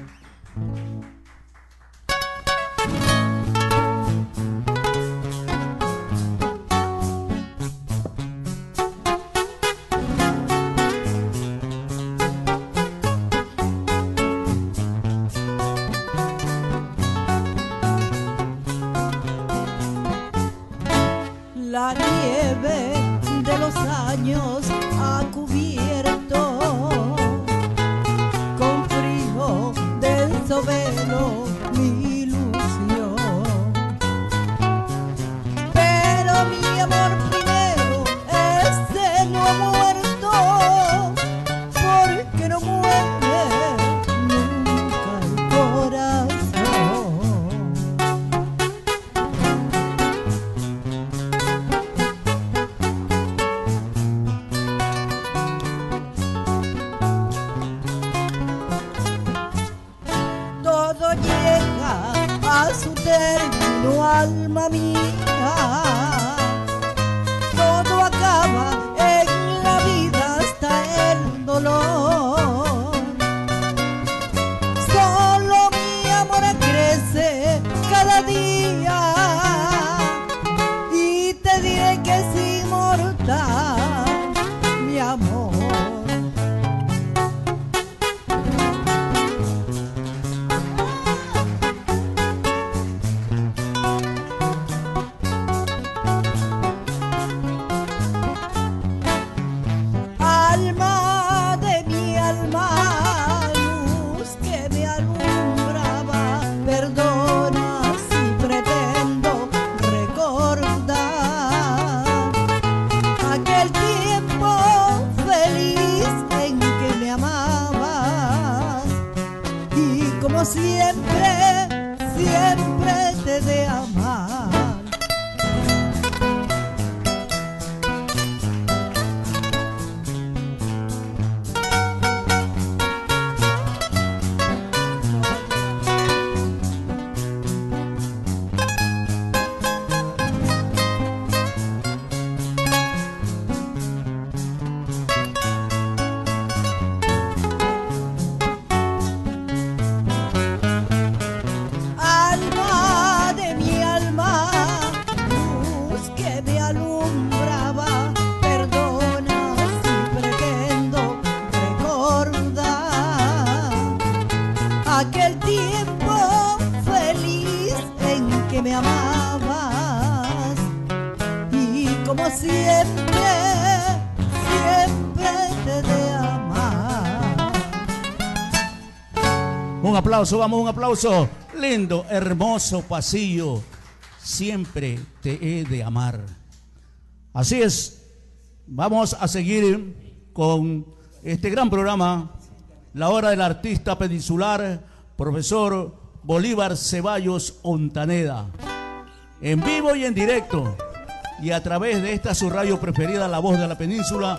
La nieve de los años ha cubierto con frío denso velo mi ilusión. Pero mi amor primero, ese no ha muerto, porque no muere nunca el corazón. Todo llega a su término, alma mía. Todo acaba en la vida hasta el dolor. Solo mi amor crece cada día siempre, siempre te de amar. Un aplauso, vamos, un aplauso. Lindo, hermoso pasillo. Siempre te he de amar. Así es. Vamos a seguir con este gran programa, La Hora del Artista Peninsular, profesor Bolívar Ceballos Ontaneda. En vivo y en directo. Y a través de esta su radio preferida, La Voz de la Península,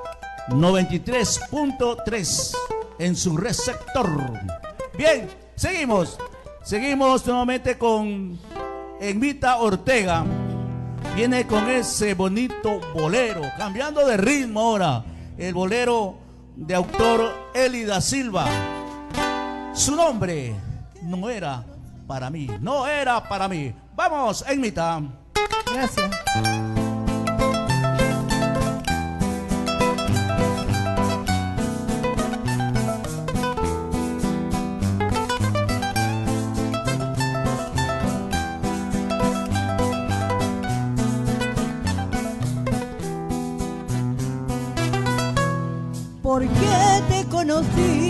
93.3 en su receptor. Bien, seguimos. Seguimos nuevamente con Enmita Ortega. Viene con ese bonito bolero, cambiando de ritmo ahora. El bolero de autor Eli da Silva. Su nombre no era para mí, no era para mí. Vamos, Enmita. Gracias. ¿Por qué te conocí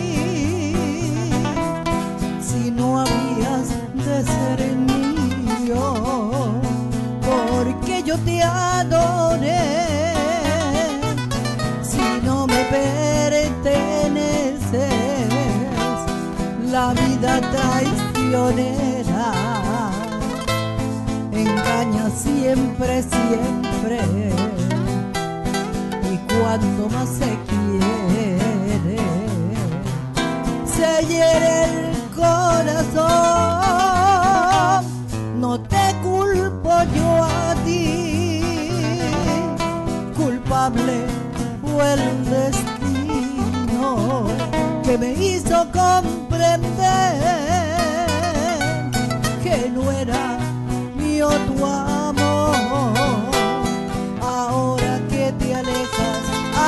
si no habías de ser mío? Porque yo te adoré si no me perteneces. La vida traicionera engaña siempre, siempre. Y cuanto más se quiere, se hiere el corazón. No te culpo yo a ti, culpable fue el destino que me hizo comprender que no era mío tu amor. Ahora que te alejas,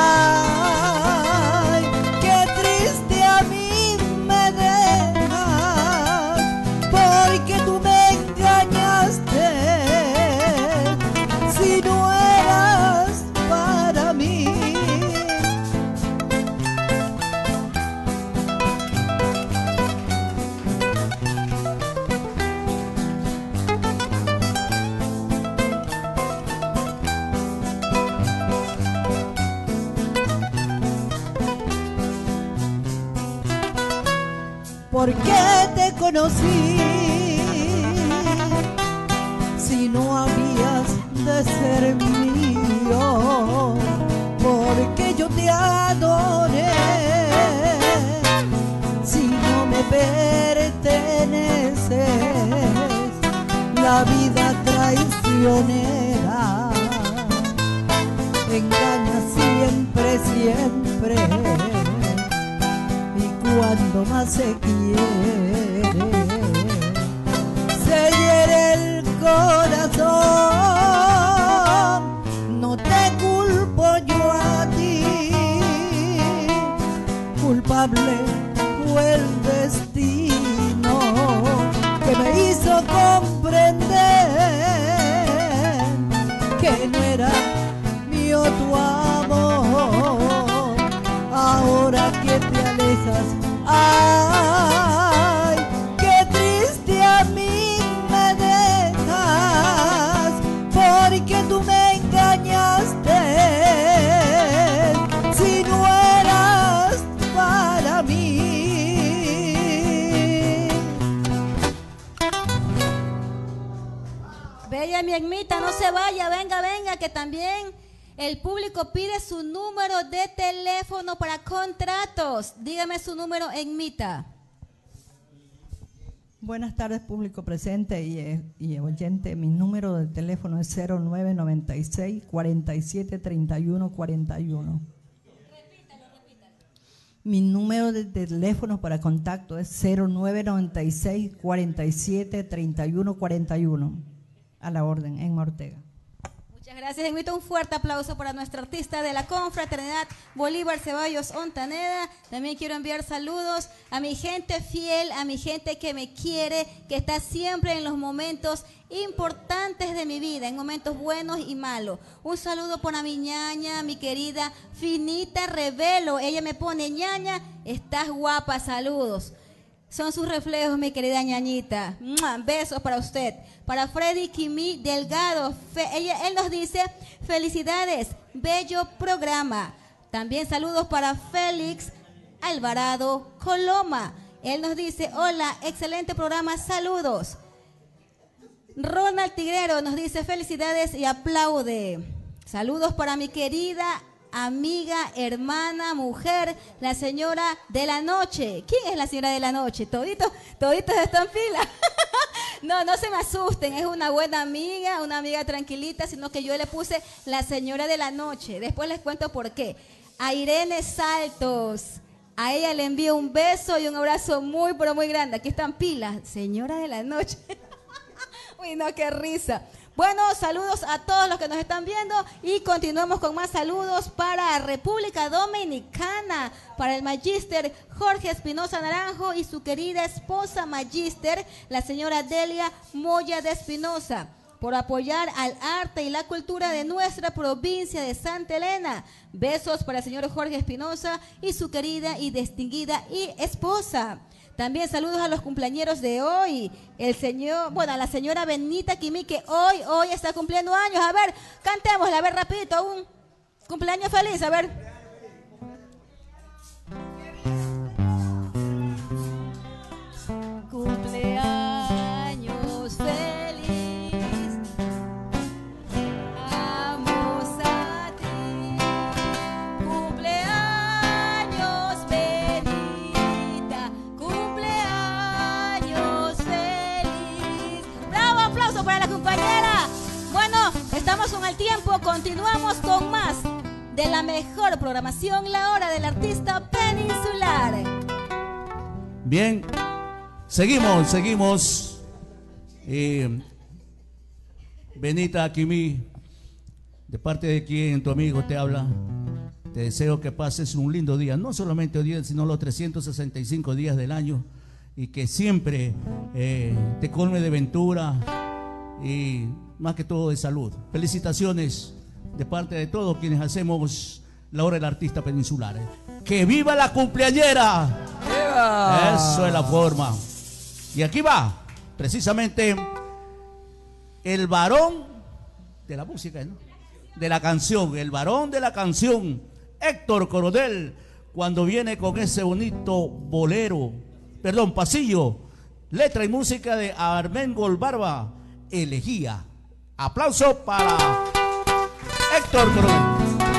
ay, qué triste a mí me dejas, porque tú me engañaste si no eras para mí. ¿Por qué te conocí si no habías de ser mío? Porque yo te adoré si no me perteneces. La vida traicionera engaña siempre, siempre. Cuando más se quiere, se hiere el corazón. No te culpo yo a ti, culpable fue el destino que me hizo comprender que no era mío tu amor. Ahora que te alejas, ay, qué triste a mí me dejas, porque tú me engañaste si no eras para mí. Bella mi Enmita, no se vaya, venga, venga, que también el público pide su número de teléfono para contratos. Dígame su número, Enmita. Buenas tardes, público presente y oyente. Mi número de teléfono es 0996 47 31 41. Repítalo. Mi número de teléfono para contacto es 0996 47 31 41. A la orden, en Ortega. Muchas gracias. Invito un fuerte aplauso para nuestra artista de la Confraternidad Bolívar Ceballos Ontaneda. También quiero enviar saludos a mi gente fiel, a mi gente que me quiere, que está siempre en los momentos importantes de mi vida, en momentos buenos y malos. Un saludo para mi ñaña, mi querida Finita Revelo. Ella me pone: ñaña, estás guapa, saludos. Son sus reflejos, mi querida ñañita. ¡Mua! Besos para usted. Para Freddy Kimi Delgado. Él nos dice: felicidades, bello programa. También saludos para Félix Alvarado Coloma. Él nos dice: hola, excelente programa, saludos. Ronald Tigrero nos dice: felicidades y aplaude. Saludos para mi querida amiga, hermana, mujer, la señora de la noche. ¿Quién es la señora de la noche? Toditos están fila. No se me asusten, es una buena amiga, una amiga tranquilita, sino que yo le puse la señora de la noche. Después les cuento por qué. A Irene Saltos, a ella le envío un beso y un abrazo muy, pero muy grande. Aquí están pilas, señora de la noche. Uy, no, qué risa. Bueno, saludos a todos los que nos están viendo y continuamos con más saludos para República Dominicana, para el magíster Jorge Espinosa Naranjo y su querida esposa magíster, la señora Delia Moya de Espinosa, por apoyar al arte y la cultura de nuestra provincia de Santa Elena. Besos para el señor Jorge Espinosa y su querida y distinguida y esposa. También saludos a los cumpleañeros de hoy. A la señora Benita Kimi, que hoy está cumpliendo años. A ver, cantémosle, a ver, rapidito, un cumpleaños feliz, a ver. Cumpleaños feliz, vamos a ti. Cumpleaños Benita, cumpleaños feliz. ¡Bravo! Aplauso para la compañera. Bueno, estamos con el tiempo, continuamos con más de la mejor programación, la hora del artista peninsular. Bien, seguimos. Benita Kimi, de parte de quien tu amigo te habla, te deseo que pases un lindo día, no solamente hoy día, sino los 365 días del año, y que siempre te colme de ventura y más que todo de salud. Felicitaciones de parte de todos quienes hacemos la hora del artista peninsular. ¡Que viva la cumpleañera! ¡Viva! Eso es la forma. Y aquí va, precisamente, el varón de la música, ¿no? De la canción, el varón de la canción, Héctor Coronel, cuando viene con ese bonito pasillo, letra y música de Armengol Barba, Elegía. Aplauso para Héctor Coronel.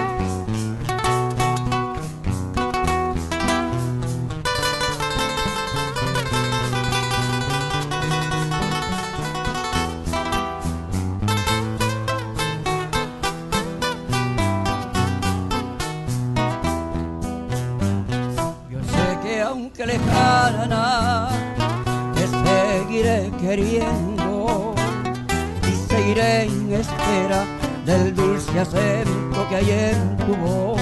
Aunque lejana, te seguiré queriendo y seguiré en espera del dulce acento que hay en tu voz,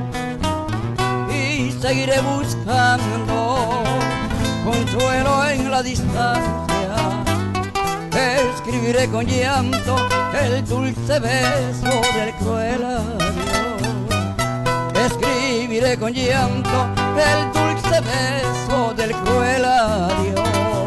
y seguiré buscando consuelo en la distancia. Escribiré con llanto el dulce beso del cruel adiós. Escribiré con llanto el dulce beso del cruel adiós.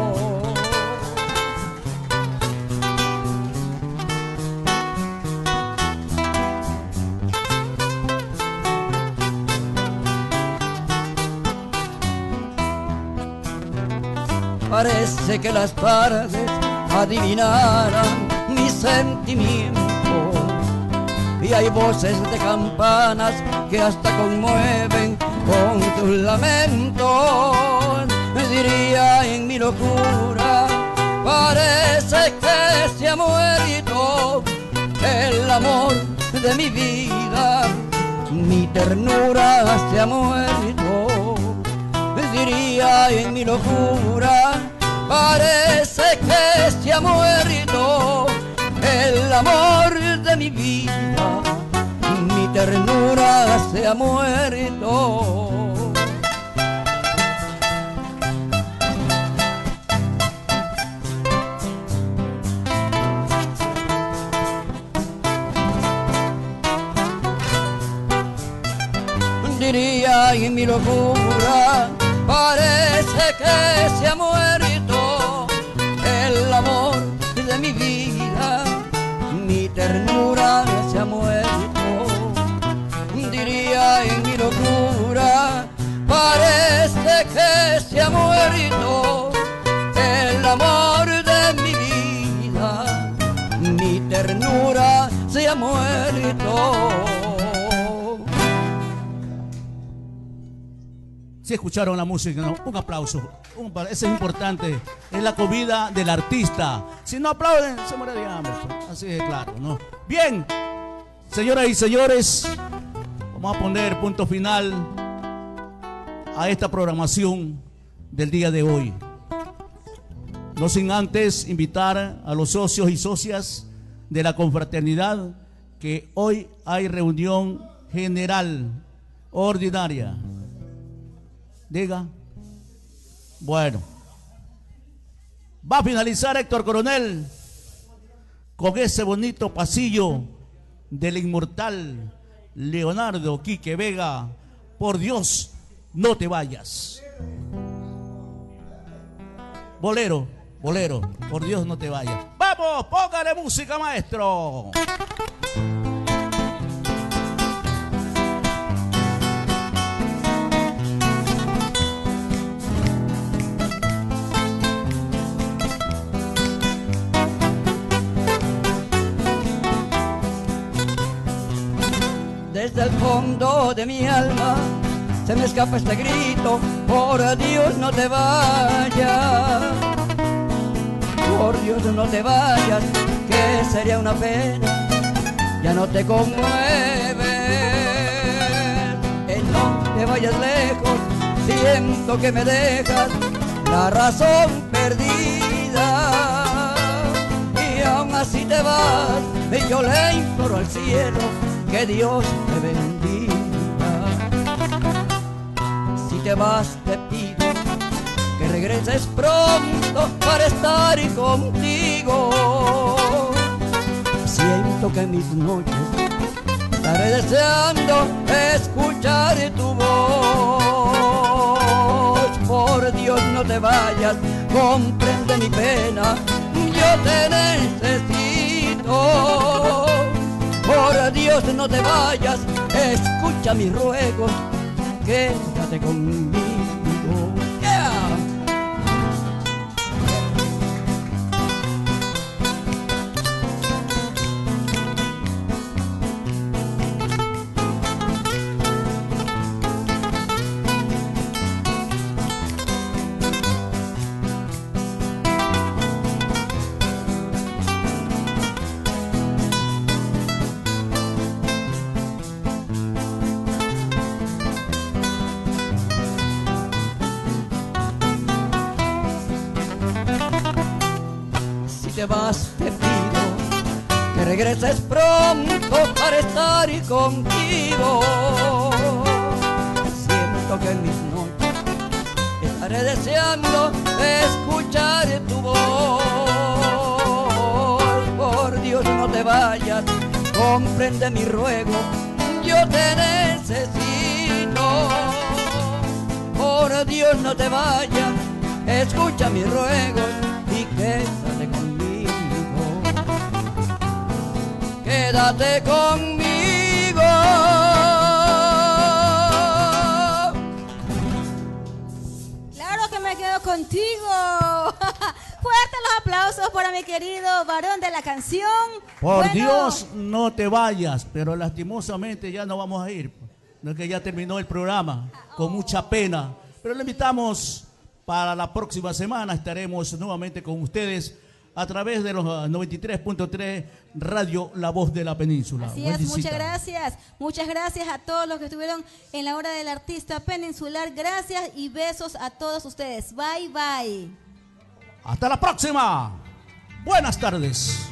Parece que las tardes adivinaran mi sentimiento, y hay voces de campanas que hasta conmueven con tus lamentos. Me diría en mi locura, parece que se ha muerto el amor de mi vida, mi ternura se ha muerto. Me diría en mi locura, parece que se ha muerto el amor de mi vida, ha muerto. Diría en mi locura, parece que se ha muerto el amor de mi vida, mi ternura se ha muerto. Diría en mi locura, parece que se ha muerto el amor de mi vida, mi ternura se ha muerto. Si escucharon la música, ¿no? Un aplauso. Eso es importante. Es la comida del artista. Si no aplauden, se muere de hambre. Así de claro, ¿no? Bien, señoras y señores, vamos a poner punto final a esta programación del día de hoy. No sin antes invitar a los socios y socias de la confraternidad que hoy hay reunión general ordinaria. Diga. Bueno. Va a finalizar Héctor Coronel con ese bonito pasillo del inmortal Leonardo Quique Vega. Por Dios, no te vayas. Bolero, bolero, por Dios no te vayas. Vamos, póngale música, maestro. Desde el fondo de mi alma se me escapa este grito: por Dios no te vayas, por Dios no te vayas, que sería una pena, ya no te conmueve. No te vayas lejos, siento que me dejas la razón perdida, y aún así te vas, y yo le imploro al cielo que Dios te bendiga. Si te vas te pido que regreses pronto para estar contigo. Siento que en mis noches estaré deseando escuchar tu voz. Por Dios no te vayas, comprende mi pena, yo te necesito. Por Dios no te vayas, escucha mis ruegos, quédate conmigo. Yeah. Te vas, te pido que regreses pronto para estar contigo. Siento que en mis noches estaré deseando escuchar tu voz. Por Dios no te vayas, comprende mi ruego, yo te necesito. Por Dios no te vayas, escucha mis ruegos y quédate conmigo. Quédate conmigo. Claro que me quedo contigo. Fuertes los aplausos para mi querido varón de la canción. Por Dios no te vayas, pero lastimosamente ya no vamos a ir. No es que ya terminó el programa, con mucha pena. Pero le invitamos para la próxima semana. Estaremos nuevamente con ustedes a través de los 93.3 Radio La Voz de la Península. Así es, muchas gracias. Muchas gracias a todos los que estuvieron en la hora del artista peninsular. Gracias y besos a todos ustedes. Bye, bye. Hasta la próxima. Buenas tardes.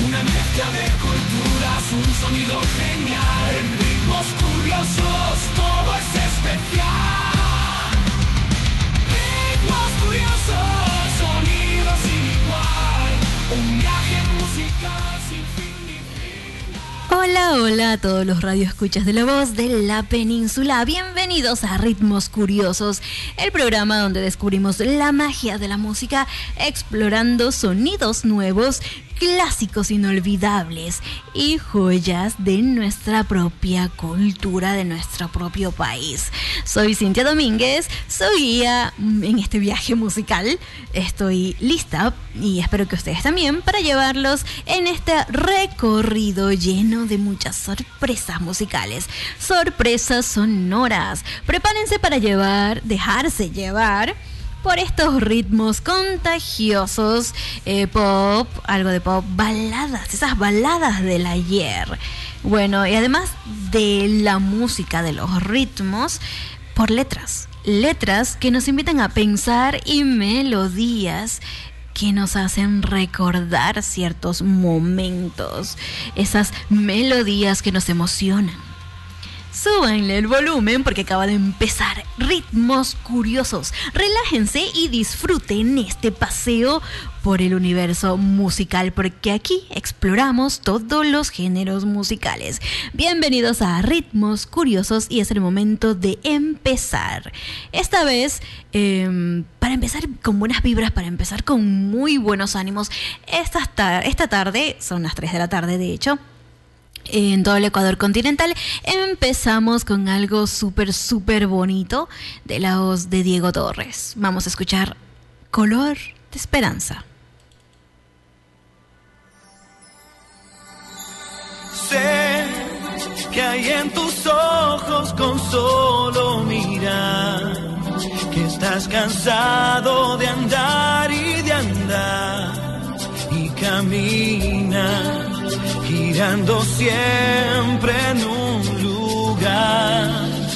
Una mezcla de culturas, un sonido genial. En ritmos curiosos todo es especial. Ritmos curiosos, sonidos sin igual. Un viaje musical sin fin ni final. Hola, hola a todos los radioescuchas de La Voz de la Península. Bienvenidos a Ritmos Curiosos, el programa donde descubrimos la magia de la música, explorando sonidos nuevos, clásicos inolvidables y joyas de nuestra propia cultura, de nuestro propio país. Soy Cintia Domínguez, soy guía en este viaje musical. Estoy lista y espero que ustedes también para llevarlos en este recorrido lleno de muchas sorpresas musicales, sorpresas sonoras. Prepárense para dejarse llevar por estos ritmos contagiosos, pop, algo de pop, baladas, esas baladas del ayer. Bueno, y además de la música, de los ritmos, por letras que nos invitan a pensar y melodías que nos hacen recordar ciertos momentos, esas melodías que nos emocionan. Súbanle el volumen porque acaba de empezar Ritmos Curiosos. Relájense y disfruten este paseo por el universo musical, porque aquí exploramos todos los géneros musicales. Bienvenidos a Ritmos Curiosos y es el momento de empezar. Esta vez, para empezar con buenas vibras, para empezar con muy buenos ánimos, esta tarde, son las 3 de la tarde de hecho, en todo el Ecuador continental, empezamos con algo súper bonito de la voz de Diego Torres. Vamos a escuchar Color de Esperanza. Sé que hay en tus ojos con solo mirar, que estás cansado de andar y de andar y caminar, girando siempre en un lugar.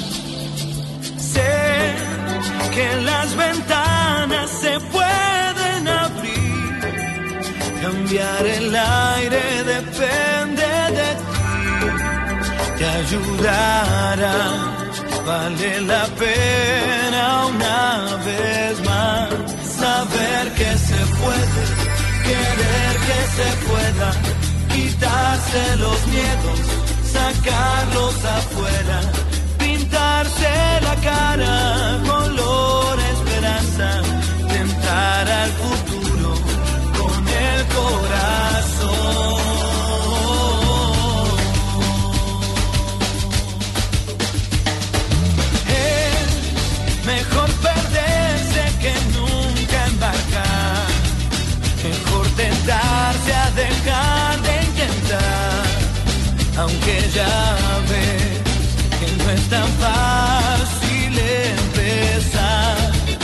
Sé que las ventanas se pueden abrir, cambiar el aire depende de ti, te ayudará, vale la pena una vez más, saber que se puede, querer que se pueda, quitarse los miedos, sacarlos afuera, pintarse la cara, color esperanza, tentar al futuro con el corazón. Es mejor perderse que nunca embarcar, mejor tentarse a dejar de intentar, aunque ya ves que no es tan fácil empezar.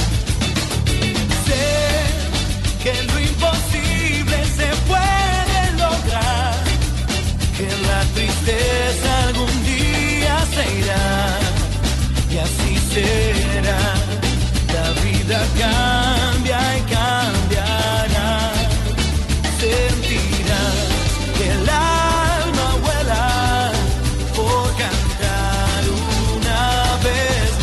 Sé que lo imposible se puede lograr, que la tristeza algún día se irá, y así será, la vida cambia y cambiará. Sentirás que el alma vuela por cantar una vez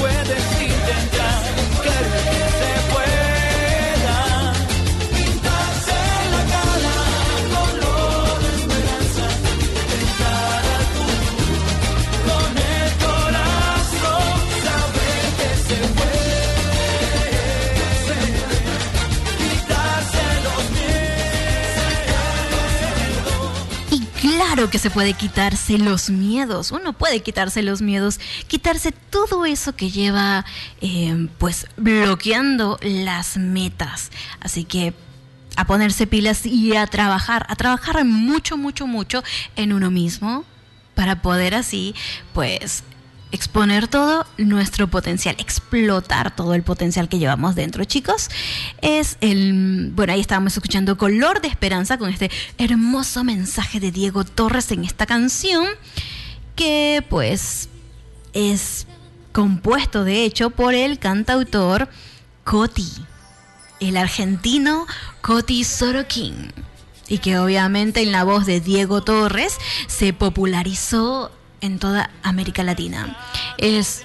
puedes intentar, creer que se pueda pintarse la cara color de esperanza, tentar al futuro con el corazón, saber que se puede quitarse los miedos. Y claro que se puede quitarse los miedos. Uno puede quitarse los miedos, quitarse todo eso que lleva pues bloqueando las metas. Así que a ponerse pilas y a trabajar mucho, mucho, mucho en uno mismo para poder así pues exponer todo nuestro potencial, explotar todo el potencial que llevamos dentro, chicos. Bueno, ahí estábamos escuchando Color de Esperanza con este hermoso mensaje de Diego Torres en esta canción, que pues es compuesto de hecho por el cantautor Coti, el argentino Coti Sorokin, y que obviamente en la voz de Diego Torres se popularizó en toda América Latina. Es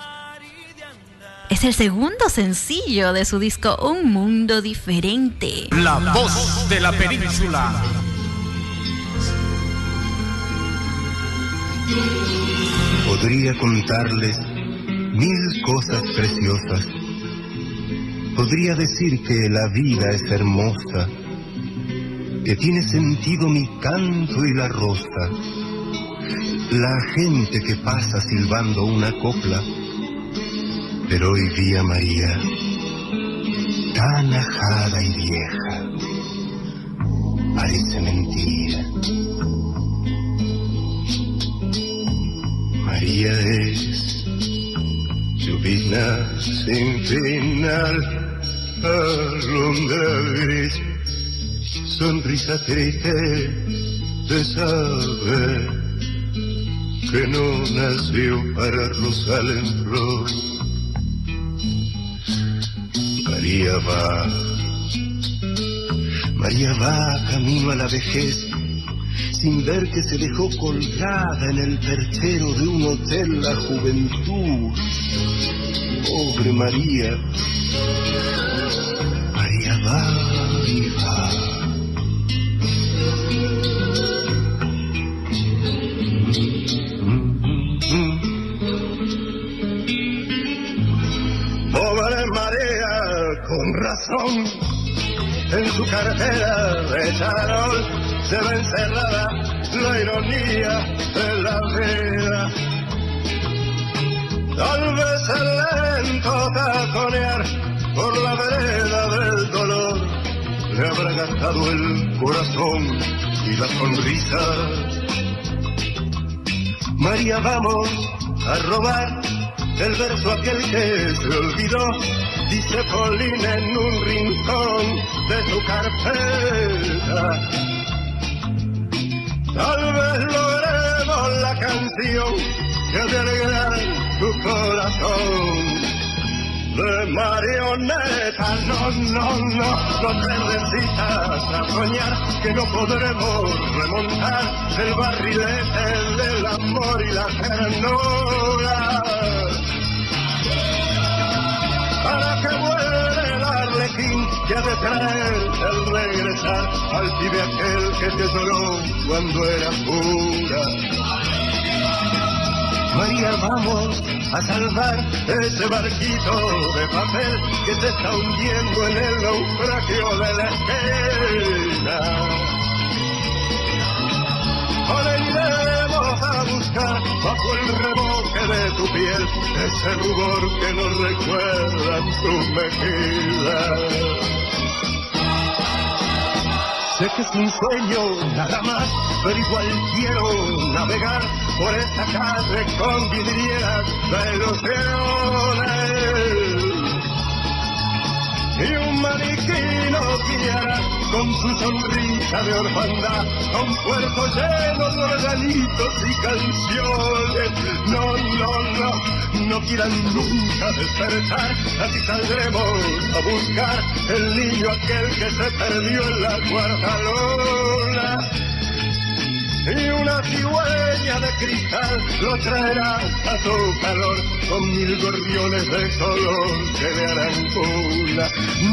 el segundo sencillo de su disco Un Mundo Diferente. La voz de la península. Podría contarles mil cosas preciosas. Podría decir que la vida es hermosa, que tiene sentido mi canto y la rosa, la gente que pasa silbando una copla. Pero hoy vi a María, tan ajada y vieja, parece mentira. María es lluvia sin final, alondra gris, sonrisa triste de saber que no nació para rosal en flor. María va camino a la vejez, sin ver que se dejó colgada en el perchero de un hotel la juventud. Pobre María, María va y va. Pobre María, con razón, en su cartera de charol se ve encerrada la ironía de la vida. Tal vez el lento taconear por la vereda del dolor le habrá gastado el corazón y la sonrisa. María, vamos a robar el verso aquel que se olvidó, dice Paulina en un rincón de su carpeta. Tal vez logremos la canción que te alegrará tu corazón. De marioneta, no te resistas a soñar que no podremos remontar el barrilete del amor y la ternura. Para que vuelva el arlequín que ha de traer el regresar al pibe aquel que te lloró cuando era pura. María, vamos a salvar ese barquito de papel que se está hundiendo en el naufragio de la esquina. Ahora iremos a buscar bajo el reboque de tu piel ese rubor que nos recuerda tu mejilla. Sé que es un sueño nada más, pero igual quiero navegar por esta calle con vidrieras de ilusiones. Y un maniquí nos guiará con su sonrisa de orfandad a un puerto lleno de regalitos y canciones. No quieran nunca despertar, así saldremos a buscar el niño aquel que se perdió en la cuarta luna. y una cigüeña de cristal lo traerás a tu calor con 1000 gorriones de color que le harán cuna.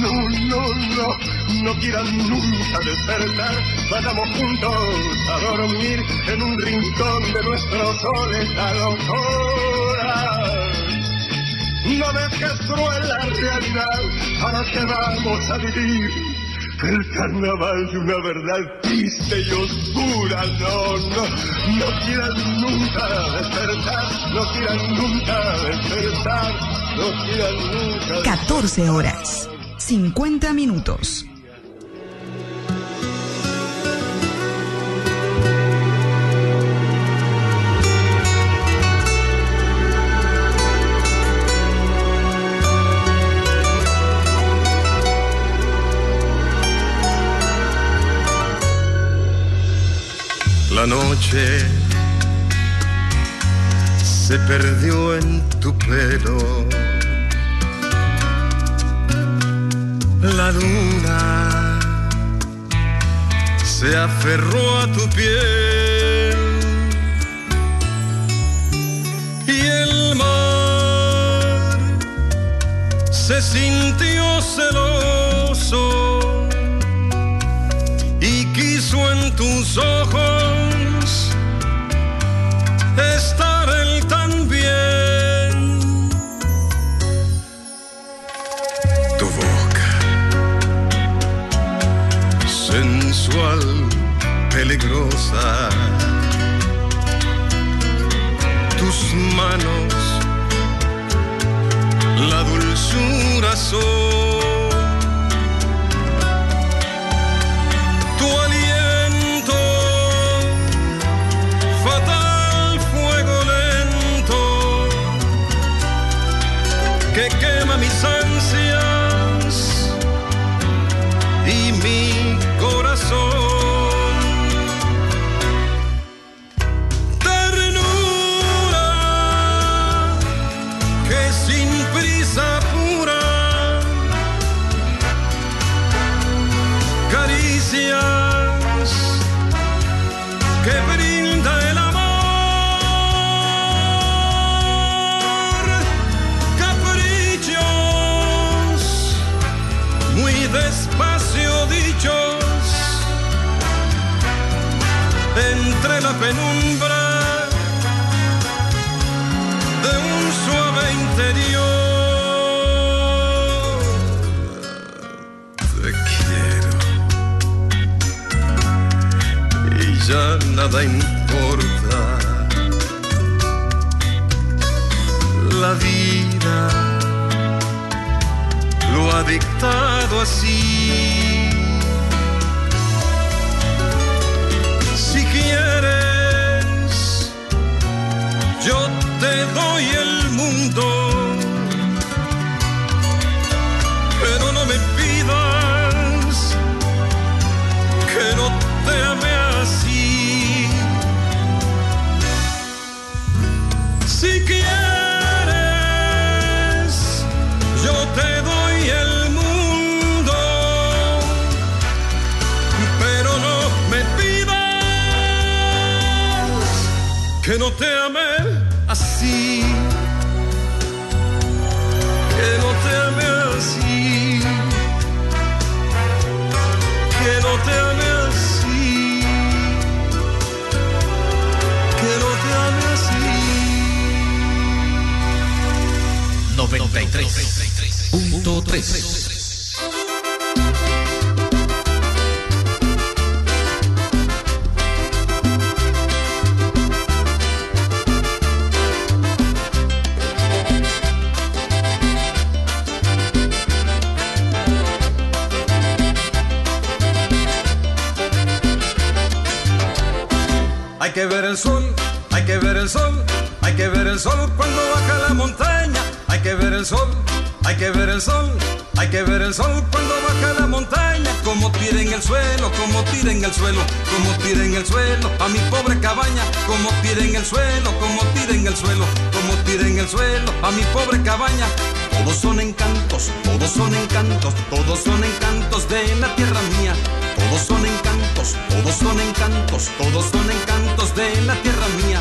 No quieran nunca despertar, vayamos juntos a dormir en un rincón de nuestro sol esta locura. No ves que es cruel la realidad, ¿para qué vamos a vivir? El carnaval de una verdad triste y oscura. No quieran nunca despertar, no quieran nunca despertar, no quieran nunca. 14 horas, 50 minutos. La noche se perdió en tu pelo, la luna se aferró a tu piel y el mar se sintió celoso y quiso en tus ojos estar él también. Tu boca sensual, peligrosa, tus manos, la dulzura son. Que quema mis ansias y mi corazón. Ternura que sin prisa apura, caricias que brinda el amor. Despacio dichos entre la penumbra de un suave interior. Te quiero y ya nada importa. La vida lo ha dictado así. Si quieres, yo te doy el mundo, pero no me pidas que no te ame así. Si quieres, yo te doy el mundo, pero no me pidas que no te ame así, que no te ame así, que no te ame así, que no te ame así. 93.3. Hay que ver el sol, hay que ver el sol, hay que ver el sol cuando baja la montaña. Hay que ver el sol, hay que ver el sol, hay que ver el sol cuando baja la montaña. Como tira en el suelo, como tira en el suelo, como tira en el suelo a mi pobre cabaña. Como tira en el suelo, como tira en el suelo, como tira en el suelo a mi pobre cabaña. Todos son encantos, todos son encantos, todos son encantos de la tierra mía. Todos son encantos, todos son encantos, todos son encantos de la tierra mía.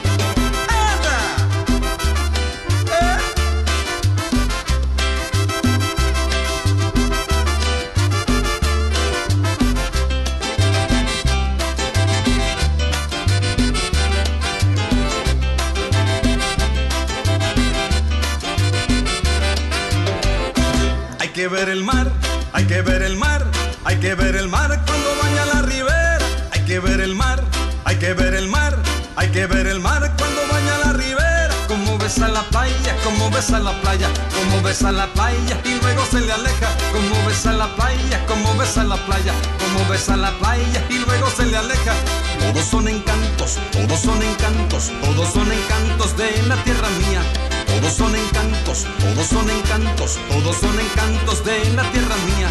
Hay que ver el mar, hay que ver el mar, hay que ver el mar cuando baña la ribera. Hay que ver el mar, hay que ver el mar, hay que ver el mar cuando baña la ribera. Como besa la playa, como besa la playa, como besa la playa y luego se le aleja. Como besa la playa, como besa la playa, como besa la playa y luego se le aleja. Todos son encantos, todos son encantos, todos son encantos de la tierra mía. Todos son encantos, todos son encantos, todos son encantos de la tierra mía.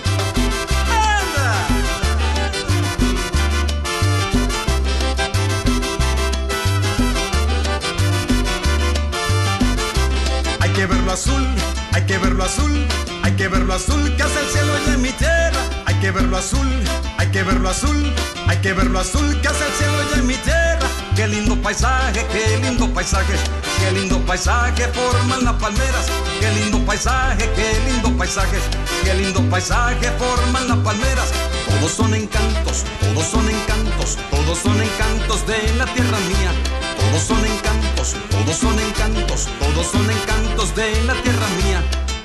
Hay que verlo azul, hay que verlo azul, hay que verlo azul que hace el cielo y en mi tierra. Hay que verlo azul, hay que verlo azul, hay que verlo azul que hace el cielo y en mi tierra. Qué lindo paisaje, qué lindo paisaje, qué lindo paisaje forman las palmeras. Qué lindo paisaje, qué lindo paisaje, qué lindo paisaje forman las palmeras. Todos son encantos, todos son encantos, todos son encantos de la tierra mía. Todos son encantos, todos son encantos, todos son encantos de la tierra mía.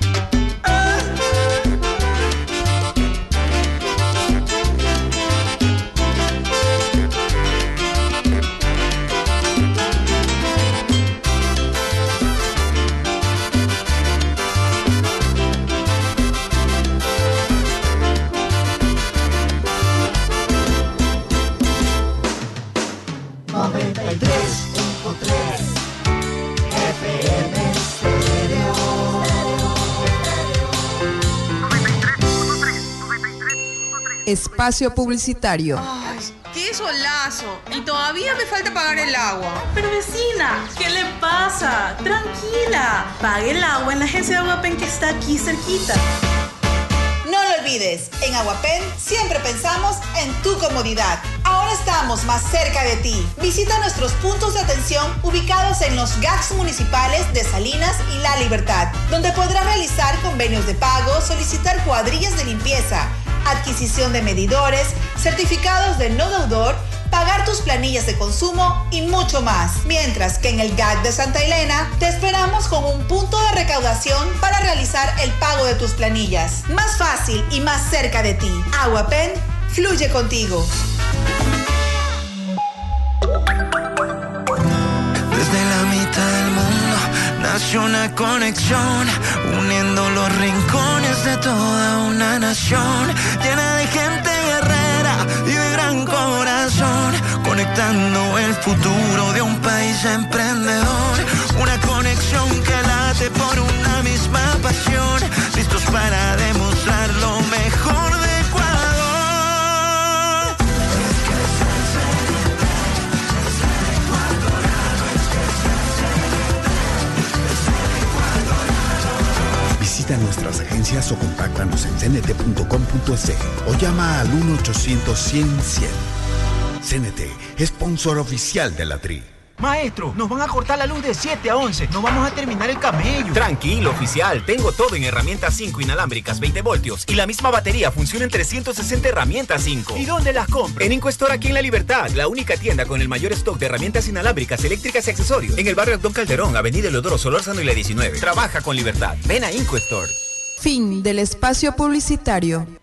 Espacio publicitario. Ay, qué solazo. Y todavía me falta pagar el agua. Pero vecina, ¿qué le pasa? Tranquila. Pague el agua en la agencia de Aguapen que está aquí cerquita. No lo olvides, en Aguapen siempre pensamos en tu comodidad. Ahora estamos más cerca de ti. Visita nuestros puntos de atención ubicados en los GACs municipales de Salinas y La Libertad, donde podrás realizar convenios de pago, solicitar cuadrillas de limpieza, adquisición de medidores, certificados de no deudor, pagar tus planillas de consumo y mucho más. Mientras que en el GAC de Santa Elena te esperamos con un punto de recaudación para realizar el pago de tus planillas. Más fácil y más cerca de ti. Aguapen fluye contigo. Desde la mitad del mundo nació una conexión, uniendo los rincones de toda una nación, llena de gente guerrera y de gran corazón, conectando el futuro de un país emprendedor. Una conexión que late por una misma pasión, listos para demostrar lo mejor de Ecuador. Visita nuestras agencias o contáctanos en cnt.com.es o llama al 1-800-100-100. CNT, sponsor oficial de la TRI. Maestro, nos van a cortar la luz de 7 a 11. No vamos a terminar el camello. Tranquilo, oficial. Tengo todo en herramientas 5 inalámbricas, 20 voltios. Y la misma batería funciona en 360 herramientas 5. ¿Y dónde las compro? En Incuestor aquí en La Libertad, la única tienda con el mayor stock de herramientas inalámbricas, eléctricas y accesorios. En el barrio Don Calderón, Avenida Eleodoro Solórzano y la 19. Trabaja con libertad. Ven a Incuestor. Fin del espacio publicitario.